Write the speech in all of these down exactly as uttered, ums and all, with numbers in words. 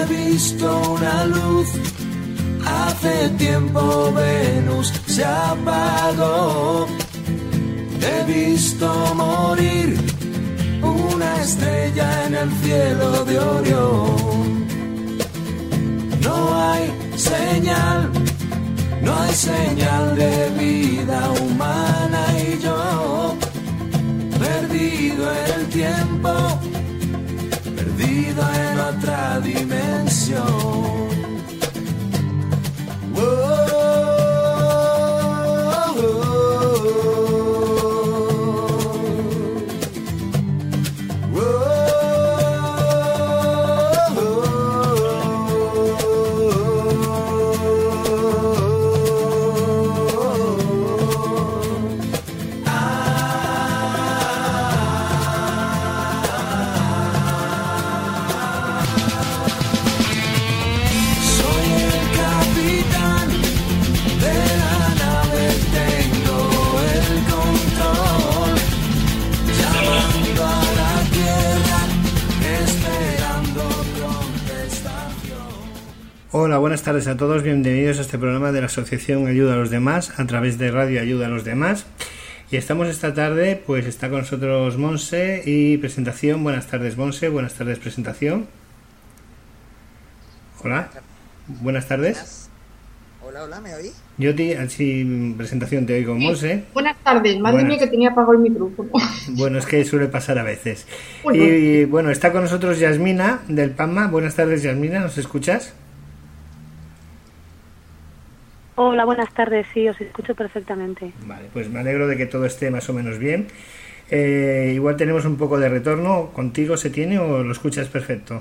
he visto una luz. Hace tiempo Venus se apagó. He visto morir una estrella en el cielo de Orión. No hay señal, no hay señal de vida humana y yo, perdido en el tiempo, perdido en otra dimensión. Hola, buenas tardes a todos, bienvenidos a este programa de la Asociación Ayuda a los Demás a través de Radio Ayuda a los Demás. Y estamos esta tarde, pues está con nosotros Monse y presentación. Buenas tardes, Monse, buenas tardes, presentación. Hola, buenas tardes. Hola, hola, ¿me oí? Yo te, sí, presentación te oigo, Monse. Sí, buenas tardes, madre mía que tenía apagado el micrófono. Bueno, es que suele pasar a veces. Bueno. Y bueno, está con nosotros Yasmina del PAMMA. Buenas tardes, Yasmina, ¿nos escuchas? Hola, buenas tardes, sí, os escucho perfectamente. Vale, pues me alegro de que todo esté más o menos bien. Eh, igual tenemos un poco de retorno. ¿Contigo se tiene o lo escuchas perfecto?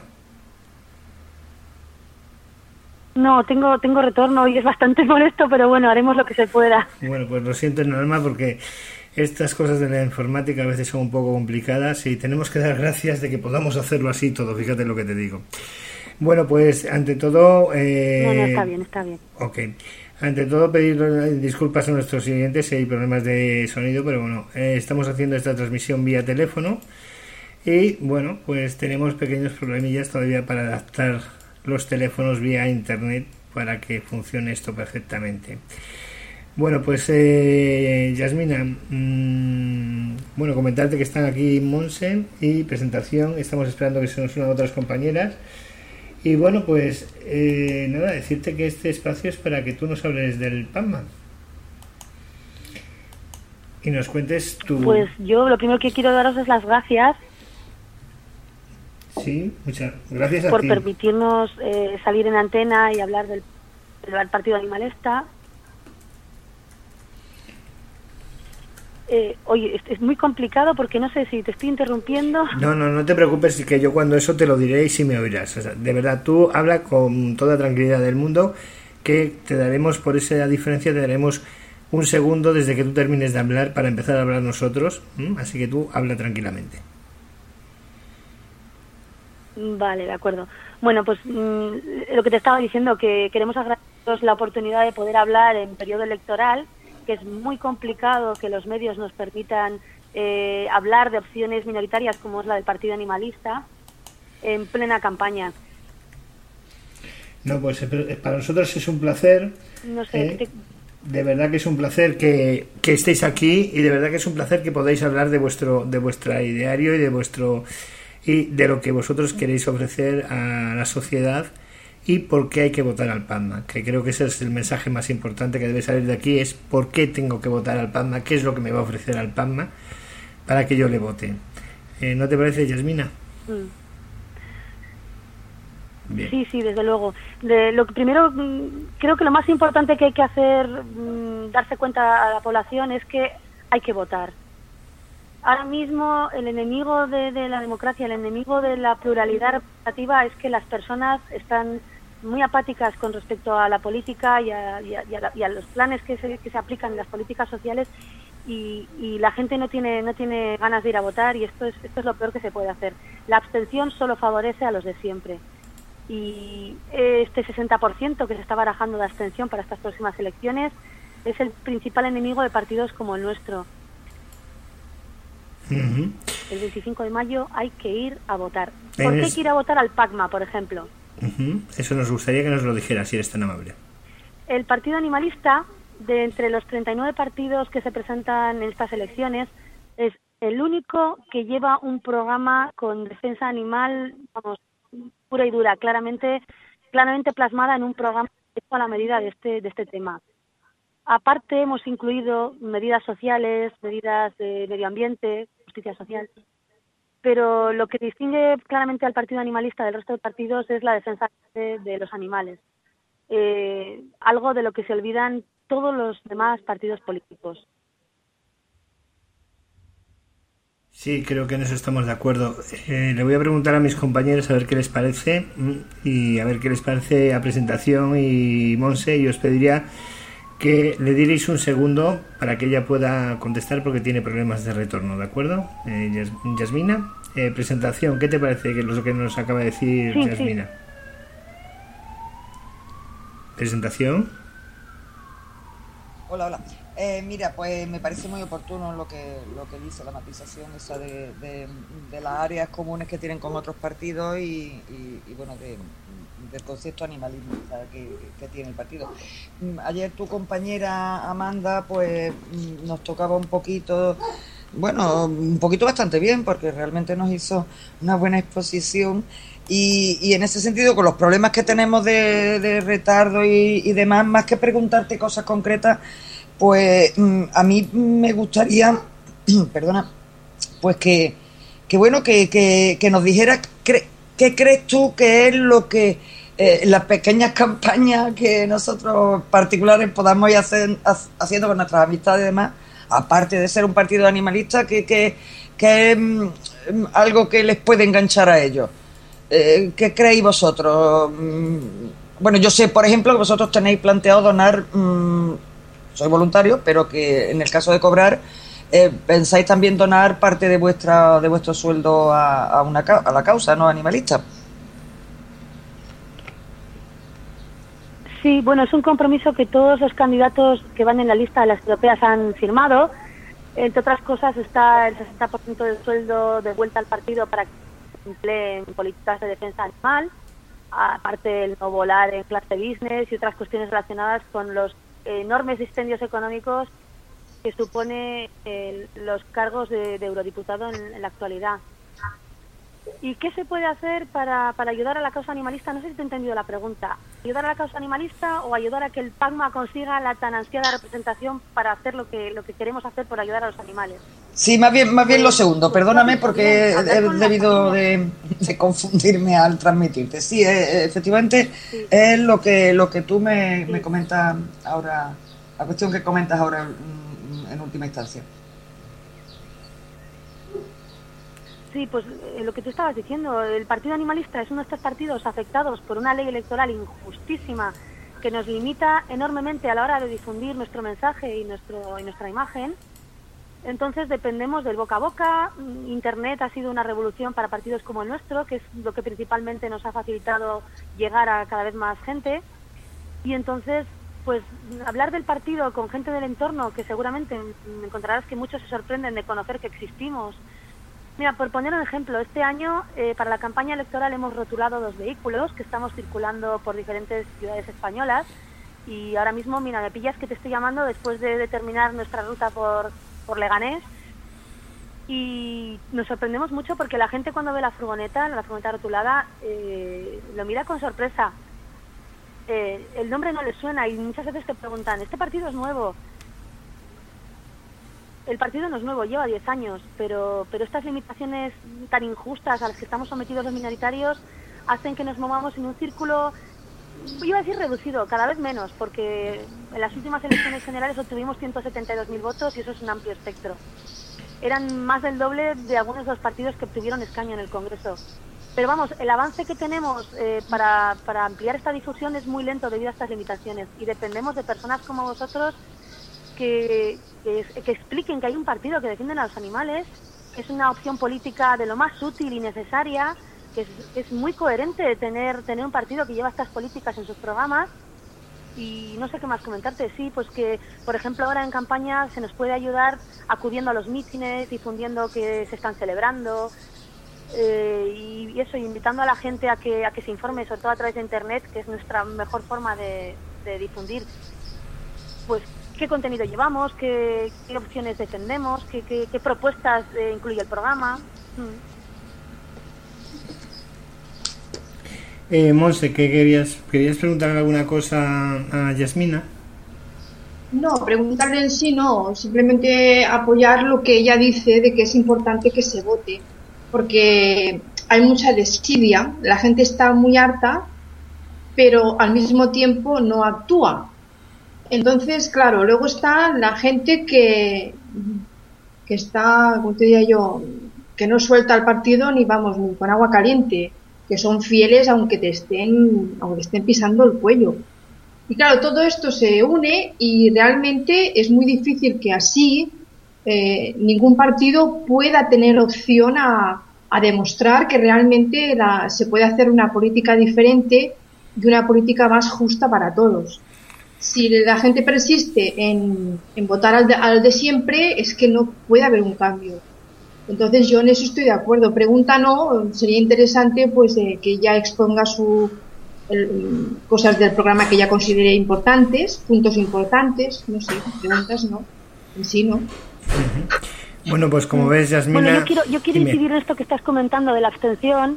No, tengo tengo retorno y es bastante molesto, pero bueno, haremos lo que se pueda. Bueno, pues lo siento en el alma porque estas cosas de la informática a veces son un poco complicadas y tenemos que dar gracias de que podamos hacerlo así todo, fíjate lo que te digo. Bueno, pues ante todo... Eh... No, no, está bien, está bien. Ok. Ante todo, pedir disculpas a nuestros siguientes si hay problemas de sonido, pero bueno, eh, estamos haciendo esta transmisión vía teléfono y bueno, pues tenemos pequeños problemillas todavía para adaptar los teléfonos vía internet para que funcione esto perfectamente. Bueno, pues eh, Yasmina, mmm, bueno, comentarte que están aquí Monse y presentación, estamos esperando que se nos unan otras compañeras. Y bueno, pues eh, nada, decirte que este espacio es para que tú nos hables del PAMMA y nos cuentes tu... Pues yo lo primero que quiero daros es las gracias. Sí, muchas gracias a por ti. permitirnos eh, salir en antena y hablar del, del Partido Animalista. Eh, oye, es, es muy complicado porque no sé si te estoy interrumpiendo. No, no, no te preocupes, que yo cuando eso te lo diré y si me oirás. O sea, de verdad, tú habla con toda tranquilidad del mundo, que te daremos, por esa diferencia, te daremos un segundo desde que tú termines de hablar para empezar a hablar nosotros. ¿Mm? Así que tú habla tranquilamente. Vale, de acuerdo. Bueno, pues mmm, lo que te estaba diciendo, que queremos agradeceros la oportunidad de poder hablar en periodo electoral, que es muy complicado que los medios nos permitan eh, hablar de opciones minoritarias como es la del Partido Animalista en plena campaña. No, pues para nosotros es un placer. No sé, eh, te... de verdad que es un placer que, que estéis aquí y de verdad que es un placer que podáis hablar de vuestro de vuestra ideario y de vuestro y de lo que vosotros queréis ofrecer a la sociedad y por qué hay que votar al PAMMA, que creo que ese es el mensaje más importante que debe salir de aquí, es por qué tengo que votar al PAMMA, qué es lo que me va a ofrecer al PAMMA para que yo le vote. Eh, ¿No te parece, Yasmina? Mm. Bien. Sí, sí, desde luego. De, lo que primero, creo que lo más importante que hay que hacer, mmm, darse cuenta a la población, es que hay que votar. Ahora mismo el enemigo de, de la democracia, el enemigo de la pluralidad representativa es que las personas están muy apáticas con respecto a la política y a, y a, y a, y a los planes que se, que se aplican en las políticas sociales y, y la gente no tiene no tiene ganas de ir a votar y esto es esto es lo peor que se puede hacer. La abstención solo favorece a los de siempre y este sesenta por ciento que se está barajando de abstención para estas próximas elecciones es el principal enemigo de partidos como el nuestro. Uh-huh. El veinticinco de mayo hay que ir a votar. ¿Por qué hay que ir a votar al PAMMA, por ejemplo? Uh-huh. Eso nos gustaría que nos lo dijera, si eres tan amable. El Partido Animalista, de entre los treinta y nueve partidos que se presentan en estas elecciones, es el único que lleva un programa con defensa animal, vamos, pura y dura, claramente, claramente plasmada en un programa a la medida de este, de este tema. Aparte, hemos incluido medidas sociales, medidas de medio ambiente, justicia social, pero lo que distingue claramente al Partido Animalista del resto de partidos es la defensa de, de los animales, eh, algo de lo que se olvidan todos los demás partidos políticos. Sí, creo que en eso estamos de acuerdo. Eh, le voy a preguntar a mis compañeros a ver qué les parece y a ver qué les parece la presentación, y Monse, y os pediría que le dierais un segundo para que ella pueda contestar porque tiene problemas de retorno, ¿de acuerdo? Eh, Yas, Yasmina, eh, presentación, ¿qué te parece que lo que nos acaba de decir sí, Yasmina? Sí. Presentación. Hola, hola. Eh, mira, pues me parece muy oportuno lo que lo que dice la matización esa de, de, de las áreas comunes que tienen con otros partidos y, y, y bueno, de, del concepto animalismo que, que tiene el partido. Ayer tu compañera Amanda pues nos tocaba un poquito, bueno, un poquito bastante bien, porque realmente nos hizo una buena exposición y, y en ese sentido, con los problemas que tenemos de, de retardo y, y demás, más que preguntarte cosas concretas, pues a mí me gustaría, perdona, pues que, que bueno, que, que, que nos dijeras cre, qué crees tú que es lo que eh, las pequeñas campañas que nosotros particulares podamos ir hacer, haciendo con nuestras amistades y demás, aparte de ser un partido animalista, que, que, que es mm, algo que les puede enganchar a ellos. Eh, ¿Qué creéis vosotros? Mm, bueno, yo sé, por ejemplo, que vosotros tenéis planteado donar... Mm, soy voluntario, pero que en el caso de cobrar, eh, pensáis también donar parte de vuestra de vuestro sueldo a, a, una, a la causa no animalista. Sí, bueno, es un compromiso que todos los candidatos que van en la lista de las europeas han firmado. Entre otras cosas está el sesenta por ciento del sueldo de vuelta al partido para que se empleen políticas de defensa animal, aparte el no volar en clase business y otras cuestiones relacionadas con los enormes dispendios económicos que supone eh, los cargos de, de eurodiputado en, en la actualidad. ¿Y qué se puede hacer para, para ayudar a la causa animalista? No sé si te he entendido la pregunta. ¿Ayudar a la causa animalista o ayudar a que el PACMA consiga la tan ansiada representación para hacer lo que lo que queremos hacer por ayudar a los animales? Sí, más bien más bien lo segundo. Perdóname porque he debido de, de confundirme al transmitirte. Sí, eh, efectivamente sí. Es lo que lo que tú me, sí. me comentas ahora, la cuestión que comentas ahora en, en última instancia. Sí, pues eh, lo que tú estabas diciendo, el Partido Animalista es uno de estos partidos afectados por una ley electoral injustísima que nos limita enormemente a la hora de difundir nuestro mensaje y nuestro y nuestra imagen. Entonces dependemos del boca a boca. Internet ha sido una revolución para partidos como el nuestro, que es lo que principalmente nos ha facilitado llegar a cada vez más gente. Y entonces, pues hablar del partido con gente del entorno, que seguramente encontrarás que muchos se sorprenden de conocer que existimos. Mira, por poner un ejemplo, este año eh, para la campaña electoral hemos rotulado dos vehículos que estamos circulando por diferentes ciudades españolas y ahora mismo, mira, me pillas que te estoy llamando después de, de terminar nuestra ruta por, por Leganés y nos sorprendemos mucho porque la gente cuando ve la furgoneta, la furgoneta rotulada, eh, lo mira con sorpresa. Eh, el nombre no les suena y muchas veces te preguntan, ¿este partido es nuevo? El partido no es nuevo, lleva diez años, pero pero estas limitaciones tan injustas a las que estamos sometidos los minoritarios hacen que nos movamos en un círculo, iba a decir reducido, cada vez menos, porque en las últimas elecciones generales obtuvimos ciento setenta y dos mil votos y eso es un amplio espectro. Eran más del doble de algunos de los partidos que obtuvieron escaño en el Congreso. Pero vamos, el avance que tenemos eh, para, para ampliar esta difusión es muy lento debido a estas limitaciones y dependemos de personas como vosotros Que, que, que expliquen que hay un partido que defiende a los animales, que es una opción política de lo más útil y necesaria, que es, es muy coherente tener tener un partido que lleva estas políticas en sus programas. Y no sé qué más comentarte. Sí, pues que, por ejemplo, ahora en campaña se nos puede ayudar acudiendo a los mítines, difundiendo que se están celebrando, eh, y, y eso, invitando a la gente a que a que se informe, sobre todo a través de internet, que es nuestra mejor forma de, de difundir, pues qué contenido llevamos, qué, qué opciones defendemos, qué, qué, qué propuestas eh, incluye el programa. Mm. Eh, Monse, ¿qué querías? ¿Querías preguntarle alguna cosa a Yasmina? No, preguntarle en sí no, simplemente apoyar lo que ella dice de que es importante que se vote, porque hay mucha desidia, la gente está muy harta, pero al mismo tiempo no actúa. Entonces, claro, luego está la gente que, que está, como te diría yo, que no suelta el partido ni vamos, ni con agua caliente, que son fieles aunque te estén, aunque te estén pisando el cuello. Y claro, todo esto se une y realmente es muy difícil que así eh, ningún partido pueda tener opción a, a demostrar que realmente la, se puede hacer una política diferente y una política más justa para todos. Si la gente persiste en, en votar al de, al de siempre, es que no puede haber un cambio. Entonces yo en eso estoy de acuerdo. Pregunta no, sería interesante pues eh, que ella exponga su el, cosas del programa que ella considere importantes, puntos importantes, no sé, preguntas no, en sí no. Uh-huh. Bueno, pues como ves, Yasmina... Bueno, yo quiero, yo quiero incidir en esto que estás comentando de la abstención.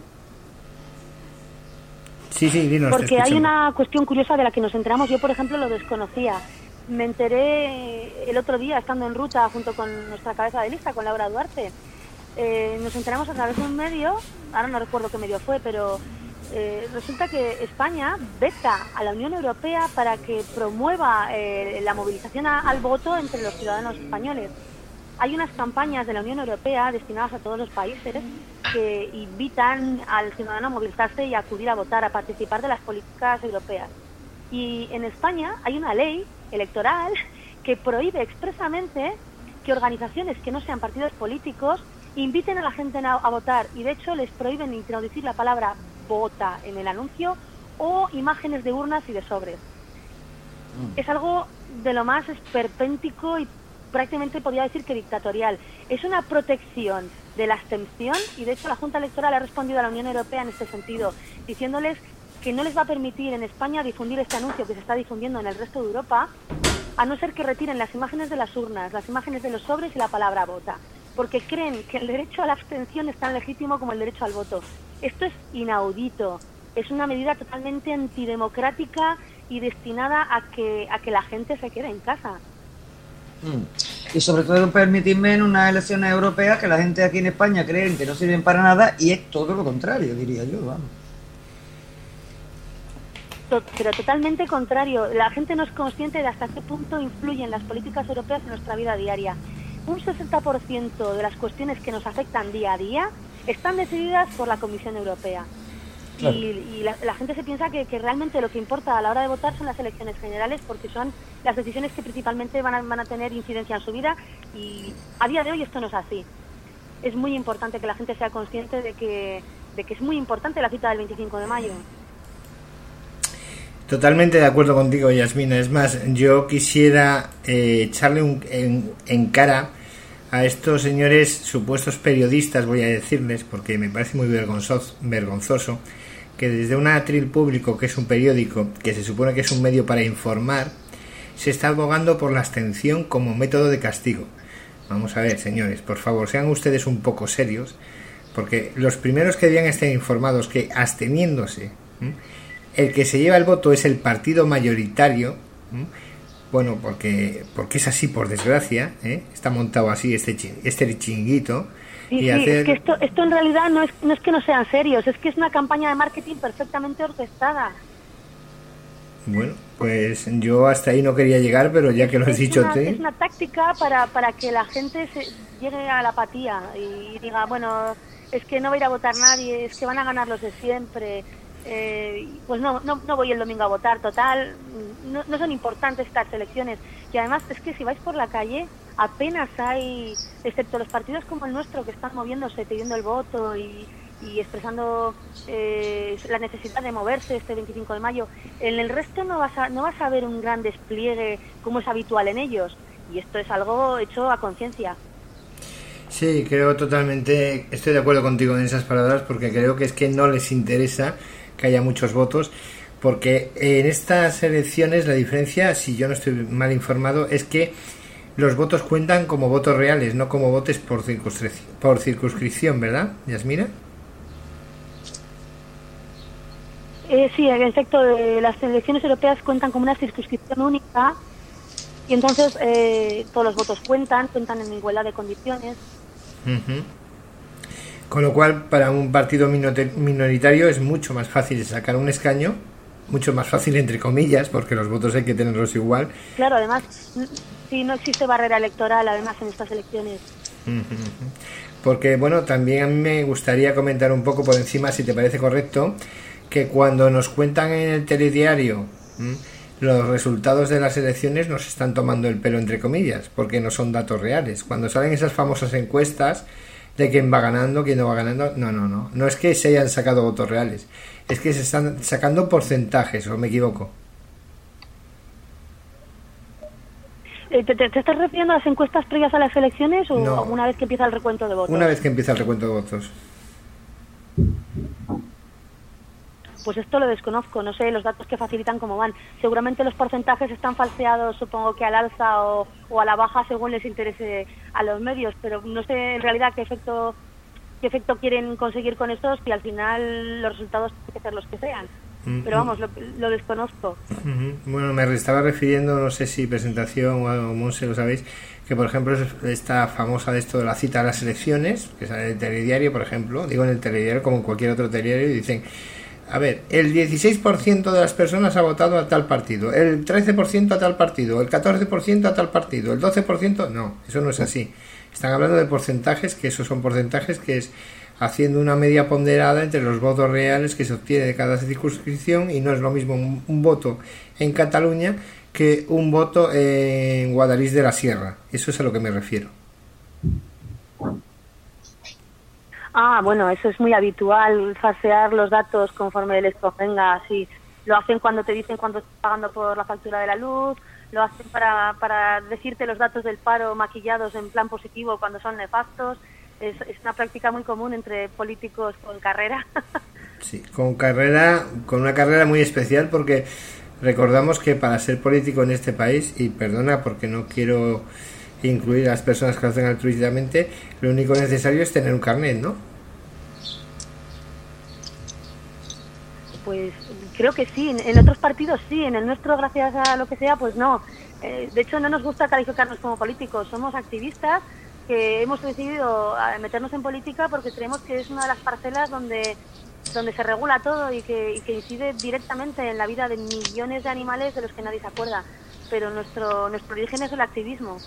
Sí, sí, dinos. Porque hay una cuestión curiosa de la que nos enteramos. Yo, por ejemplo, lo desconocía. Me enteré el otro día, estando en ruta junto con nuestra cabeza de lista, con Laura Duarte. Eh, nos enteramos a través de un medio, ahora no recuerdo qué medio fue, pero eh, resulta que España veta a la Unión Europea para que promueva eh, la movilización a, al voto entre los ciudadanos españoles. Hay unas campañas de la Unión Europea destinadas a todos los países que invitan al ciudadano a movilizarse y a acudir a votar, a participar de las políticas europeas. Y en España hay una ley electoral que prohíbe expresamente que organizaciones que no sean partidos políticos inviten a la gente a, a votar, y de hecho les prohíben introducir la palabra vota en el anuncio o imágenes de urnas y de sobres. Mm. Es algo de lo más esperpéntico y prácticamente podría decir que dictatorial. Es una protección de la abstención y de hecho la Junta Electoral ha respondido a la Unión Europea en este sentido, diciéndoles que no les va a permitir en España difundir este anuncio que se está difundiendo en el resto de Europa, a no ser que retiren las imágenes de las urnas, las imágenes de los sobres y la palabra vota, porque creen que el derecho a la abstención es tan legítimo como el derecho al voto. Esto es inaudito, es una medida totalmente antidemocrática y destinada a que, a que la gente se quede en casa. Y sobre todo permitirme en unas elecciones europeas que la gente aquí en España creen que no sirven para nada y es todo lo contrario, diría yo, vamos. Pero totalmente contrario. La gente no es consciente de hasta qué punto influyen las políticas europeas en nuestra vida diaria. Un sesenta por ciento de las cuestiones que nos afectan día a día están decididas por la Comisión Europea. Claro. Y, y la, la gente se piensa que, que realmente lo que importa a la hora de votar son las elecciones generales, porque son las decisiones que principalmente van a, van a tener incidencia en su vida, y a día de hoy esto no es así. Es muy importante que la gente sea consciente de que, de que es muy importante la cita del veinticinco de mayo. Totalmente de acuerdo contigo, Yasmina. Es más, yo quisiera eh, echarle un, en, en cara a estos señores supuestos periodistas, voy a decirles, porque me parece muy vergonzoso, vergonzoso que desde un atril público, que es un periódico, que se supone que es un medio para informar, se está abogando por la abstención como método de castigo. Vamos a ver, señores, por favor, sean ustedes un poco serios, porque los primeros que debían estar informados que absteniéndose, ¿eh? el que se lleva el voto es el partido mayoritario, ¿eh? bueno, porque porque es así, por desgracia, ¿eh? está montado así este este chinguito. Sí, y sí, hacer... es que esto, esto en realidad no es, no es que no sean serios, es que es una campaña de marketing perfectamente orquestada. Bueno, pues yo hasta ahí no quería llegar, pero ya que lo has es dicho una, tú... Es una táctica para, para que la gente se llegue a la apatía y diga, bueno, es que no va a ir a votar nadie, es que van a ganar los de siempre... Eh, pues no, no no voy el domingo a votar, total, no, no son importantes estas elecciones. Y además es que si vais por la calle apenas hay, excepto los partidos como el nuestro que están moviéndose, pidiendo el voto y, y expresando eh, la necesidad de moverse este veinticinco de mayo, en el resto no vas a, no vas a ver un gran despliegue como es habitual en ellos, y esto es algo hecho a conciencia. Sí, creo totalmente, estoy de acuerdo contigo en esas palabras, porque creo que es que no les interesa que haya muchos votos, porque en estas elecciones la diferencia, si yo no estoy mal informado, es que los votos cuentan como votos reales, no como votos por circunscripción, por circunscripción, ¿verdad, Yasmina? Eh, sí, en efecto, eh, las elecciones europeas cuentan como una circunscripción única y entonces eh, todos los votos cuentan, cuentan en igualdad de condiciones. Uh-huh. Con lo cual, para un partido minoritario es mucho más fácil sacar un escaño, mucho más fácil entre comillas, porque los votos hay que tenerlos igual. Claro, además, sí, no existe barrera electoral, además, en estas elecciones. Uh-huh. Porque, bueno, también a mí me gustaría comentar un poco por encima, si te parece correcto, que cuando nos cuentan en el telediario ¿m? los resultados de las elecciones nos están tomando el pelo entre comillas, porque no son datos reales. Cuando salen esas famosas encuestas de quién va ganando, quién no va ganando, no, no, no, no es que se hayan sacado votos reales, es que se están sacando porcentajes, ¿o me equivoco? ¿Te, te, te estás refiriendo a las encuestas previas a las elecciones o no, una vez que empieza el recuento de votos? Una vez que empieza el recuento de votos. Pues esto lo desconozco, no sé los datos que facilitan cómo van. Seguramente los porcentajes están falseados, supongo que al alza o, o a la baja según les interese a los medios, pero no sé en realidad qué efecto qué efecto quieren conseguir con estos y al final los resultados tienen que ser los que sean. Uh-huh. Pero vamos, lo, lo desconozco. Uh-huh. Bueno, me estaba refiriendo, no sé si presentación o algo, Monse, lo sabéis, que por ejemplo esta famosa de esto de la cita a las elecciones, que sale en el telediario, por ejemplo, digo en el telediario como en cualquier otro telediario, y dicen: a ver, el dieciséis por ciento de las personas ha votado a tal partido, el trece por ciento a tal partido, el catorce por ciento a tal partido, el doce por ciento... No, eso no es así. Están hablando de porcentajes, que esos son porcentajes que es haciendo una media ponderada entre los votos reales que se obtiene de cada circunscripción, y no es lo mismo un, un voto en Cataluña que un voto en Guadalix de la Sierra. Eso es a lo que me refiero. Ah, bueno, eso es muy habitual, falsear los datos conforme les convenga, así. Lo hacen cuando te dicen cuánto estás pagando por la factura de la luz, lo hacen para, para decirte los datos del paro maquillados en plan positivo cuando son nefastos. Es, es una práctica muy común entre políticos con carrera. Sí, con carrera, con una carrera muy especial, porque recordamos que para ser político en este país, y perdona porque no quiero incluir a las personas que lo hacen altruistamente, lo único necesario es tener un carnet, ¿no? Pues creo que sí, en otros partidos sí, en el nuestro, gracias a lo que sea, pues no. Eh, de hecho, no nos gusta calificarnos como políticos, somos activistas que hemos decidido meternos en política porque creemos que es una de las parcelas donde donde se regula todo y que, y que incide directamente en la vida de millones de animales de los que nadie se acuerda. Pero nuestro nuestro origen es el activismo.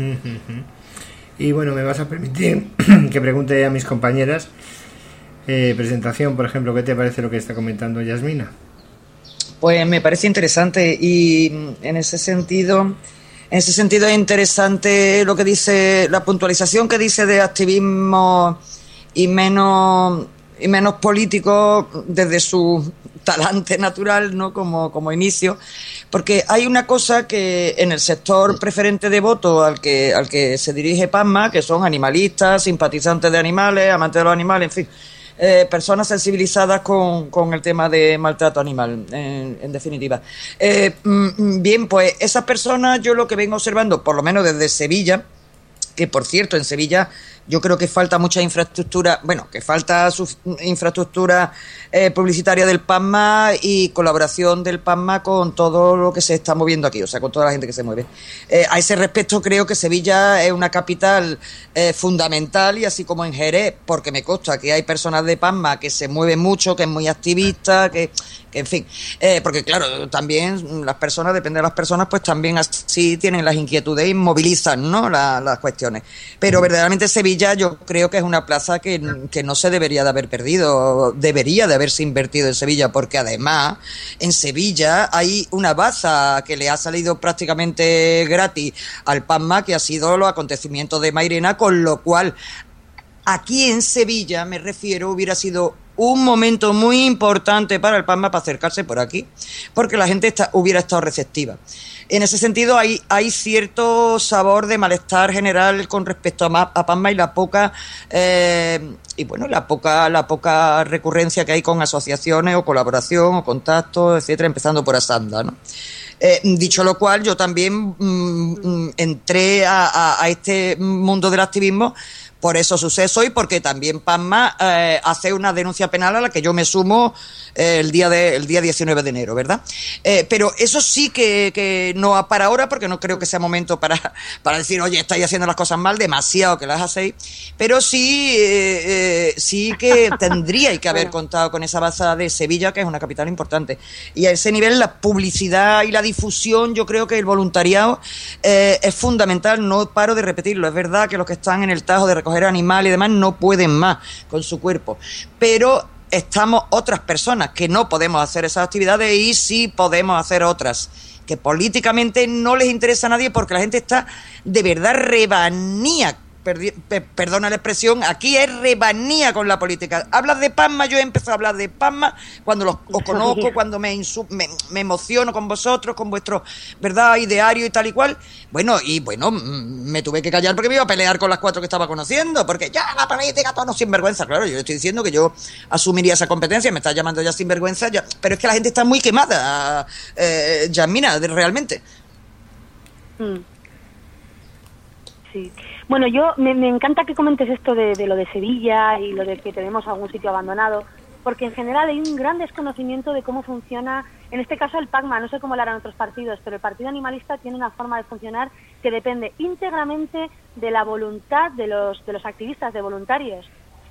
Y bueno, me vas a permitir que pregunte a mis compañeras, eh, presentación, por ejemplo, ¿qué te parece lo que está comentando Yasmina? Pues me parece interesante, y en ese sentido, en ese sentido es interesante lo que dice, la puntualización que dice de activismo y menos y menos político desde su talante natural, ¿no? Como, como inicio, porque hay una cosa que en el sector preferente de voto al que al que se dirige PASMA, que son animalistas, simpatizantes de animales, amantes de los animales, en fin, eh, personas sensibilizadas con, con el tema de maltrato animal, en, en definitiva. Eh, bien, pues esas personas yo lo que vengo observando, por lo menos desde Sevilla, que por cierto en Sevilla yo creo que falta mucha infraestructura, bueno, que falta su infraestructura eh, publicitaria del PASMA y colaboración del PASMA con todo lo que se está moviendo aquí, o sea, con toda la gente que se mueve. Eh, a ese respecto creo que Sevilla es una capital eh, fundamental, y así como en Jerez, porque me consta que hay personas de PASMA que se mueven mucho, que es muy activista, que, que en fin, eh, porque claro, también las personas, depende de las personas, pues también así tienen las inquietudes y movilizan, ¿no?, la, las cuestiones. Pero verdaderamente Sevilla yo creo que es una plaza que, que no se debería de haber perdido, debería de haberse invertido en Sevilla, porque además en Sevilla hay una baza que le ha salido prácticamente gratis al PASMA, que ha sido los acontecimientos de Mairena, con lo cual aquí en Sevilla, me refiero, hubiera sido un momento muy importante para el PACMA para acercarse por aquí, porque la gente está, hubiera estado receptiva. En ese sentido hay, hay cierto sabor de malestar general con respecto a, a PACMA y la poca eh, y bueno la poca la poca recurrencia que hay con asociaciones o colaboración o contactos, etcétera, empezando por Asanda, ¿no? Eh, dicho lo cual, yo también mm, entré a, a, a este mundo del activismo por esos sucesos y porque también PACMA eh, hace una denuncia penal a la que yo me sumo eh, el día de, el día diecinueve de enero, ¿verdad? Eh, pero eso sí que, que no para ahora, porque no creo que sea momento para, para decir, oye, estáis haciendo las cosas mal, demasiado que las hacéis, pero sí, eh, eh, sí que tendríais que haber contado con esa base de Sevilla, que es una capital importante. Y a ese nivel, la publicidad y la difusión, yo creo que el voluntariado eh, es fundamental, no paro de repetirlo. Es verdad que los que están en el Tajo de recoger animales y demás no pueden más con su cuerpo, pero estamos otras personas que no podemos hacer esas actividades y sí podemos hacer otras que políticamente no les interesa a nadie porque la gente está de verdad rebanía. Perdi- pe- perdona la expresión, aquí es rebanía con la política. Hablas de PACMA, yo he empezado a hablar de PACMA cuando los, os conozco, cuando me, insu- me, me emociono con vosotros, con vuestro, ¿verdad?, ideario y tal y cual. Bueno, y bueno, mm, me tuve que callar porque me iba a pelear con las cuatro que estaba conociendo, porque ya la política, todo no sinvergüenza. Claro, yo le estoy diciendo que yo asumiría esa competencia, me está llamando ya sinvergüenza, ya, pero es que la gente está muy quemada, eh, Yasmina, realmente. Mm. Sí. Bueno, yo me, me encanta que comentes esto de, de lo de Sevilla y lo de que tenemos algún sitio abandonado, porque en general hay un gran desconocimiento de cómo funciona, en este caso el PACMA, no sé cómo lo harán otros partidos, pero el Partido Animalista tiene una forma de funcionar que depende íntegramente de la voluntad de los, de los activistas, de voluntarios.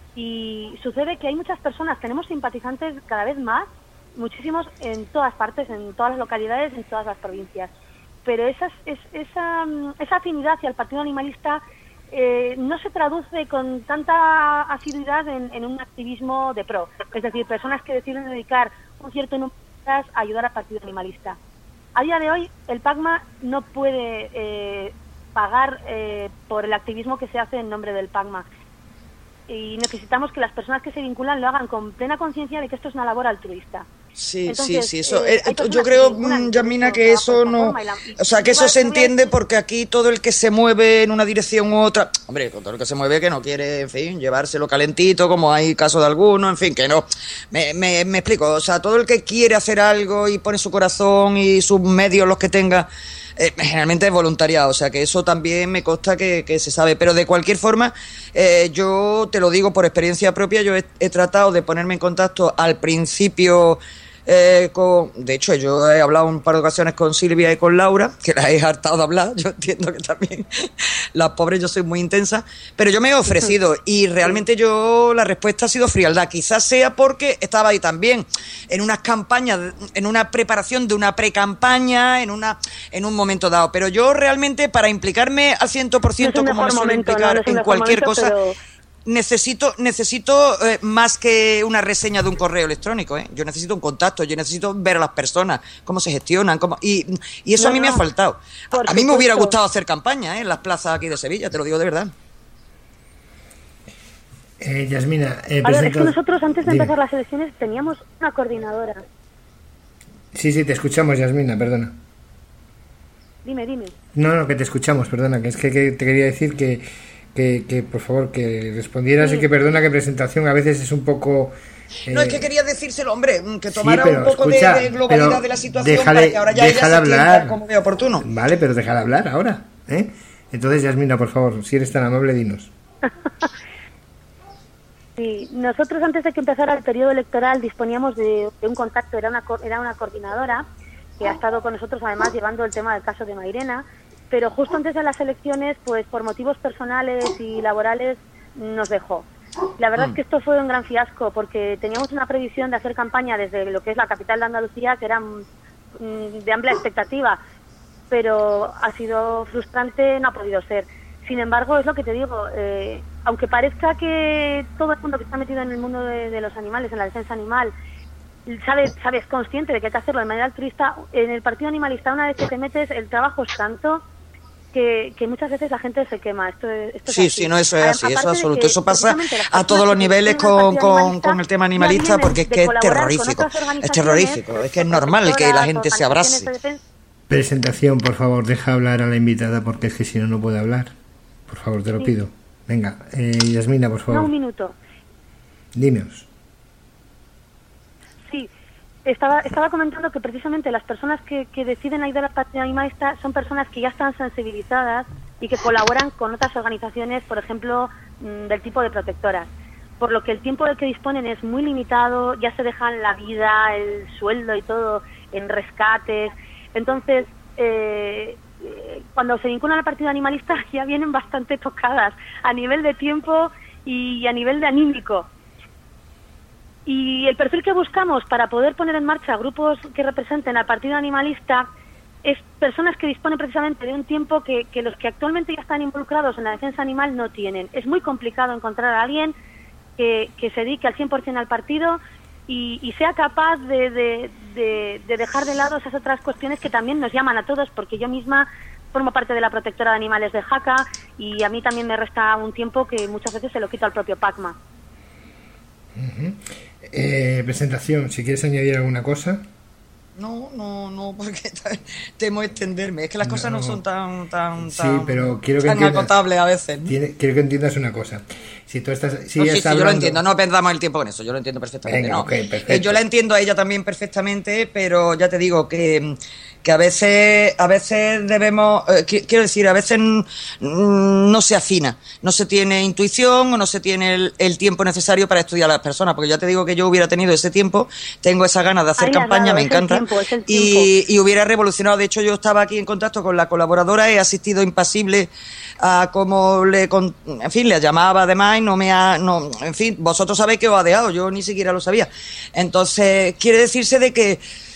Y sucede que hay muchas personas, tenemos simpatizantes cada vez más, muchísimos en todas partes, en todas las localidades, en todas las provincias. Pero esa, es, esa, esa afinidad hacia el Partido Animalista eh, no se traduce con tanta asiduidad en, en un activismo de pro. Es decir, personas que deciden dedicar un cierto número de horas a ayudar al Partido Animalista. A día de hoy, el PACMA no puede eh, pagar eh, por el activismo que se hace en nombre del PACMA. Y necesitamos que las personas que se vinculan lo hagan con plena conciencia de que esto es una labor altruista. Sí, Entonces, sí, sí, eso, eh, eh, yo creo, Yasmina, que eso no, la, o sea, que eso se entiende porque aquí todo el que se mueve en una dirección u otra, hombre, todo el que se mueve que no quiere, en fin, llevárselo calentito, como hay casos de algunos, en fin, que no, me, me, me explico, o sea, todo el que quiere hacer algo y pone su corazón y sus medios los que tenga, Eh, generalmente es voluntariado, o sea que eso también me consta que, que se sabe, pero de cualquier forma eh, yo te lo digo por experiencia propia, yo he, he tratado de ponerme en contacto al principio eh, con, de hecho yo he hablado un par de ocasiones con Silvia y con Laura, que las he hartado de hablar, yo entiendo que también las pobres, yo soy muy intensa, pero yo me he ofrecido y realmente yo la respuesta ha sido frialdad, quizás sea porque estaba ahí también en unas campañas, en una preparación de una pre-campaña, en una en un momento dado, pero yo realmente para implicarme al ciento por ciento, no como me suelo momento, implicar no, no en cualquier momento, cosa, pero... necesito necesito eh, más que una reseña de un correo electrónico, ¿eh? Yo necesito un contacto, yo necesito ver a las personas, cómo se gestionan, cómo, y, y eso no, a mí no, me ha faltado. A, a mí me hubiera gustado hacer campaña ¿eh? en las plazas aquí de Sevilla, te lo digo de verdad. Eh, Yasmina, eh, a ver, es que nosotros antes de Dime. empezar las elecciones teníamos una coordinadora. Sí, sí, te escuchamos, Yasmina, perdona. Dime, dime. No, no, que te escuchamos, perdona, que es que, que te quería decir que Que, que por favor que respondieras sí. Y que perdona que presentación a veces es un poco eh... no es que quería decírselo, hombre, que tomara sí, un poco escucha, de, de globalidad de la situación déjale, para que ahora ya ella se hablar como vea oportuno. Vale, pero déjala hablar ahora, ¿eh? Entonces, Yasmina, por favor, si eres tan amable, dinos. Sí, nosotros antes de que empezara el periodo electoral disponíamos de, de un contacto, era una era una coordinadora que ha estado con nosotros además llevando el tema del caso de Mairena. Pero justo antes de las elecciones, pues por motivos personales y laborales, nos dejó. La verdad mm. es que esto fue un gran fiasco, porque teníamos una previsión de hacer campaña desde lo que es la capital de Andalucía, que era mm, de amplia expectativa, pero ha sido frustrante, no ha podido ser. Sin embargo, es lo que te digo, eh, aunque parezca que todo el mundo que está metido en el mundo de, de los animales, en la defensa animal, sabes, sabes consciente de que hay que hacerlo de manera altruista, en el Partido Animalista, una vez que te metes, el trabajo es tanto que, que muchas veces la gente se quema. Esto, esto es sí, así. sí, no, eso es así, Aparte eso es absoluto. que, Eso pasa a todos los niveles con, con, con el tema animalista, porque es que es terrorífico. Es terrorífico, es que es normal que la gente se abrace. De Presentación, por favor, deja hablar a la invitada, porque es que si no, no puede hablar. Por favor, te lo sí. pido. Venga, eh, Yasmina, por favor. No, un minuto. Dinos. Sí, estaba estaba comentando que precisamente las personas que, que deciden ayudar a la partida animalista son personas que ya están sensibilizadas y que colaboran con otras organizaciones, por ejemplo, del tipo de protectoras. Por lo que el tiempo del que disponen es muy limitado, ya se dejan la vida, el sueldo y todo en rescates. Entonces, eh, cuando se vinculan a la partida animalista ya vienen bastante tocadas a nivel de tiempo y a nivel de anímico. Y el perfil que buscamos para poder poner en marcha grupos que representen al partido animalista es personas que disponen precisamente de un tiempo que, que los que actualmente ya están involucrados en la defensa animal no tienen. Es muy complicado encontrar a alguien que, que se dedique al cien por ciento al partido y, y sea capaz de, de, de, de dejar de lado esas otras cuestiones que también nos llaman a todos, porque yo misma formo parte de la protectora de animales de Jaca y a mí también me resta un tiempo que muchas veces se lo quito al propio PACMA. Uh-huh. Eh, presentación, si quieres añadir alguna cosa. No, no, no, porque temo extenderme. Es que las cosas no, no son tan, tan, sí, tan, pero quiero que tan acotables a veces, ¿no? Tiene, quiero que entiendas una cosa. Si tú estás, si no, sí, está sí, hablando... yo lo entiendo. No perdamos el tiempo con eso. Yo lo entiendo perfectamente. Venga, no. okay, perfecto. Eh, yo la entiendo a ella también perfectamente, pero ya te digo que que a veces a veces debemos eh, quiero decir a veces mm, no se afina, no se tiene intuición o no se tiene el, el tiempo necesario para estudiar a las personas, porque ya te digo que yo hubiera tenido ese tiempo, tengo esa ganas de hacer Ahí campaña, dado, me encanta tiempo, y, y hubiera revolucionado. De hecho, yo estaba aquí en contacto con la colaboradora, he asistido impasible a cómo le en fin le llamaba además y no me ha no en fin vosotros sabéis que os ha dejado, yo ni siquiera lo sabía. Entonces quiere decirse de que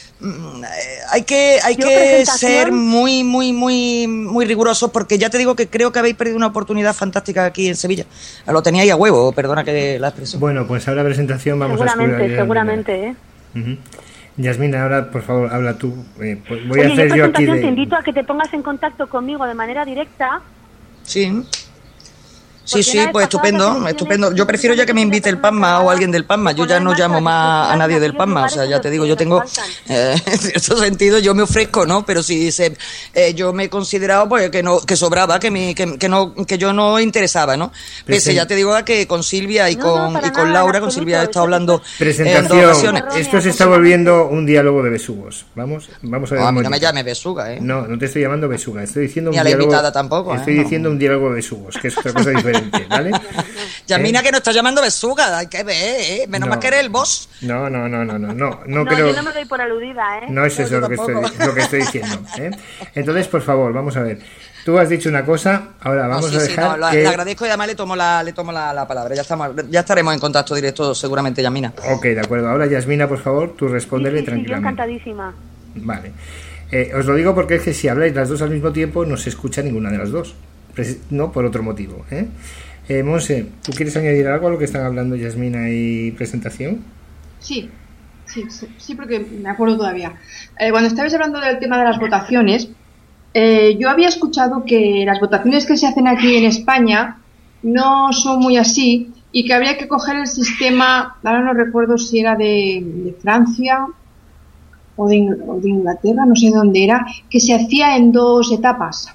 hay que hay que ser muy muy muy muy rigurosos, porque ya te digo que creo que habéis perdido una oportunidad fantástica aquí en Sevilla. Lo teníais a huevo, perdona que la expresión. Bueno, pues ahora presentación vamos seguramente, a escuchar. Seguramente, ¿eh? Uh-huh. Yasmina, ahora por favor habla tú. Eh, pues voy Oye, a hacer yo, yo aquí de... te invito a que te pongas en contacto conmigo de manera directa. Sí. Sí, sí, pues estupendo, estupendo. Yo prefiero ya que me invite el PACMA o alguien del PACMA. Yo ya no llamo más a nadie del PACMA. O sea, ya te digo, yo tengo, eh, en cierto sentido, yo me ofrezco, ¿no? Pero si se, eh, yo me he considerado pues que no, que sobraba, que mi, que, que no, que yo no interesaba, ¿no? Pese, ya te digo, a que con Silvia y con, no, no, y con nada, Laura, con Silvia he estado hablando. Presentación. Esto se está volviendo un diálogo de besugos. Vamos, vamos a ver. No, a mí no me llames besuga, ¿eh? No, no te estoy llamando besuga. Estoy diciendo Ni un a la diálogo. Invitada tampoco. Estoy ¿eh? diciendo no. un diálogo de besugos, que es otra cosa diferente. ¿Vale? Yasmina, ¿Eh? que nos está llamando besuga, hay que ver, ¿eh? Menos no, más que eres el boss. No, no, no, no, no, no, no, no creo. Yo no me doy por aludida, ¿eh? No es eso no, lo, que estoy, lo que estoy diciendo, ¿eh? Entonces, por favor, vamos a ver. Tú has dicho una cosa, ahora vamos no, sí, a dejar. Sí, no, que... Le agradezco y además le tomo la, le tomo la, la palabra. Ya estamos, ya estaremos en contacto directo, seguramente, Yasmina. Ok, de acuerdo. Ahora, Yasmina, por favor, tú respóndele sí, sí, tranquilamente. Sí, yo encantadísima. Vale. Eh, os lo digo porque es que si habláis las dos al mismo tiempo, no se escucha ninguna de las dos. No por otro motivo, ¿eh? Eh, Monse, ¿tú quieres añadir algo a lo que están hablando Yasmina y presentación? Sí, sí, sí, sí, porque me acuerdo todavía. Eh, cuando estabais hablando del tema de las votaciones, eh, yo había escuchado que las votaciones que se hacen aquí en España no son muy así y que habría que coger el sistema, ahora no recuerdo si era de, de Francia o de, o de Inglaterra, no sé dónde era, que se hacía en dos etapas.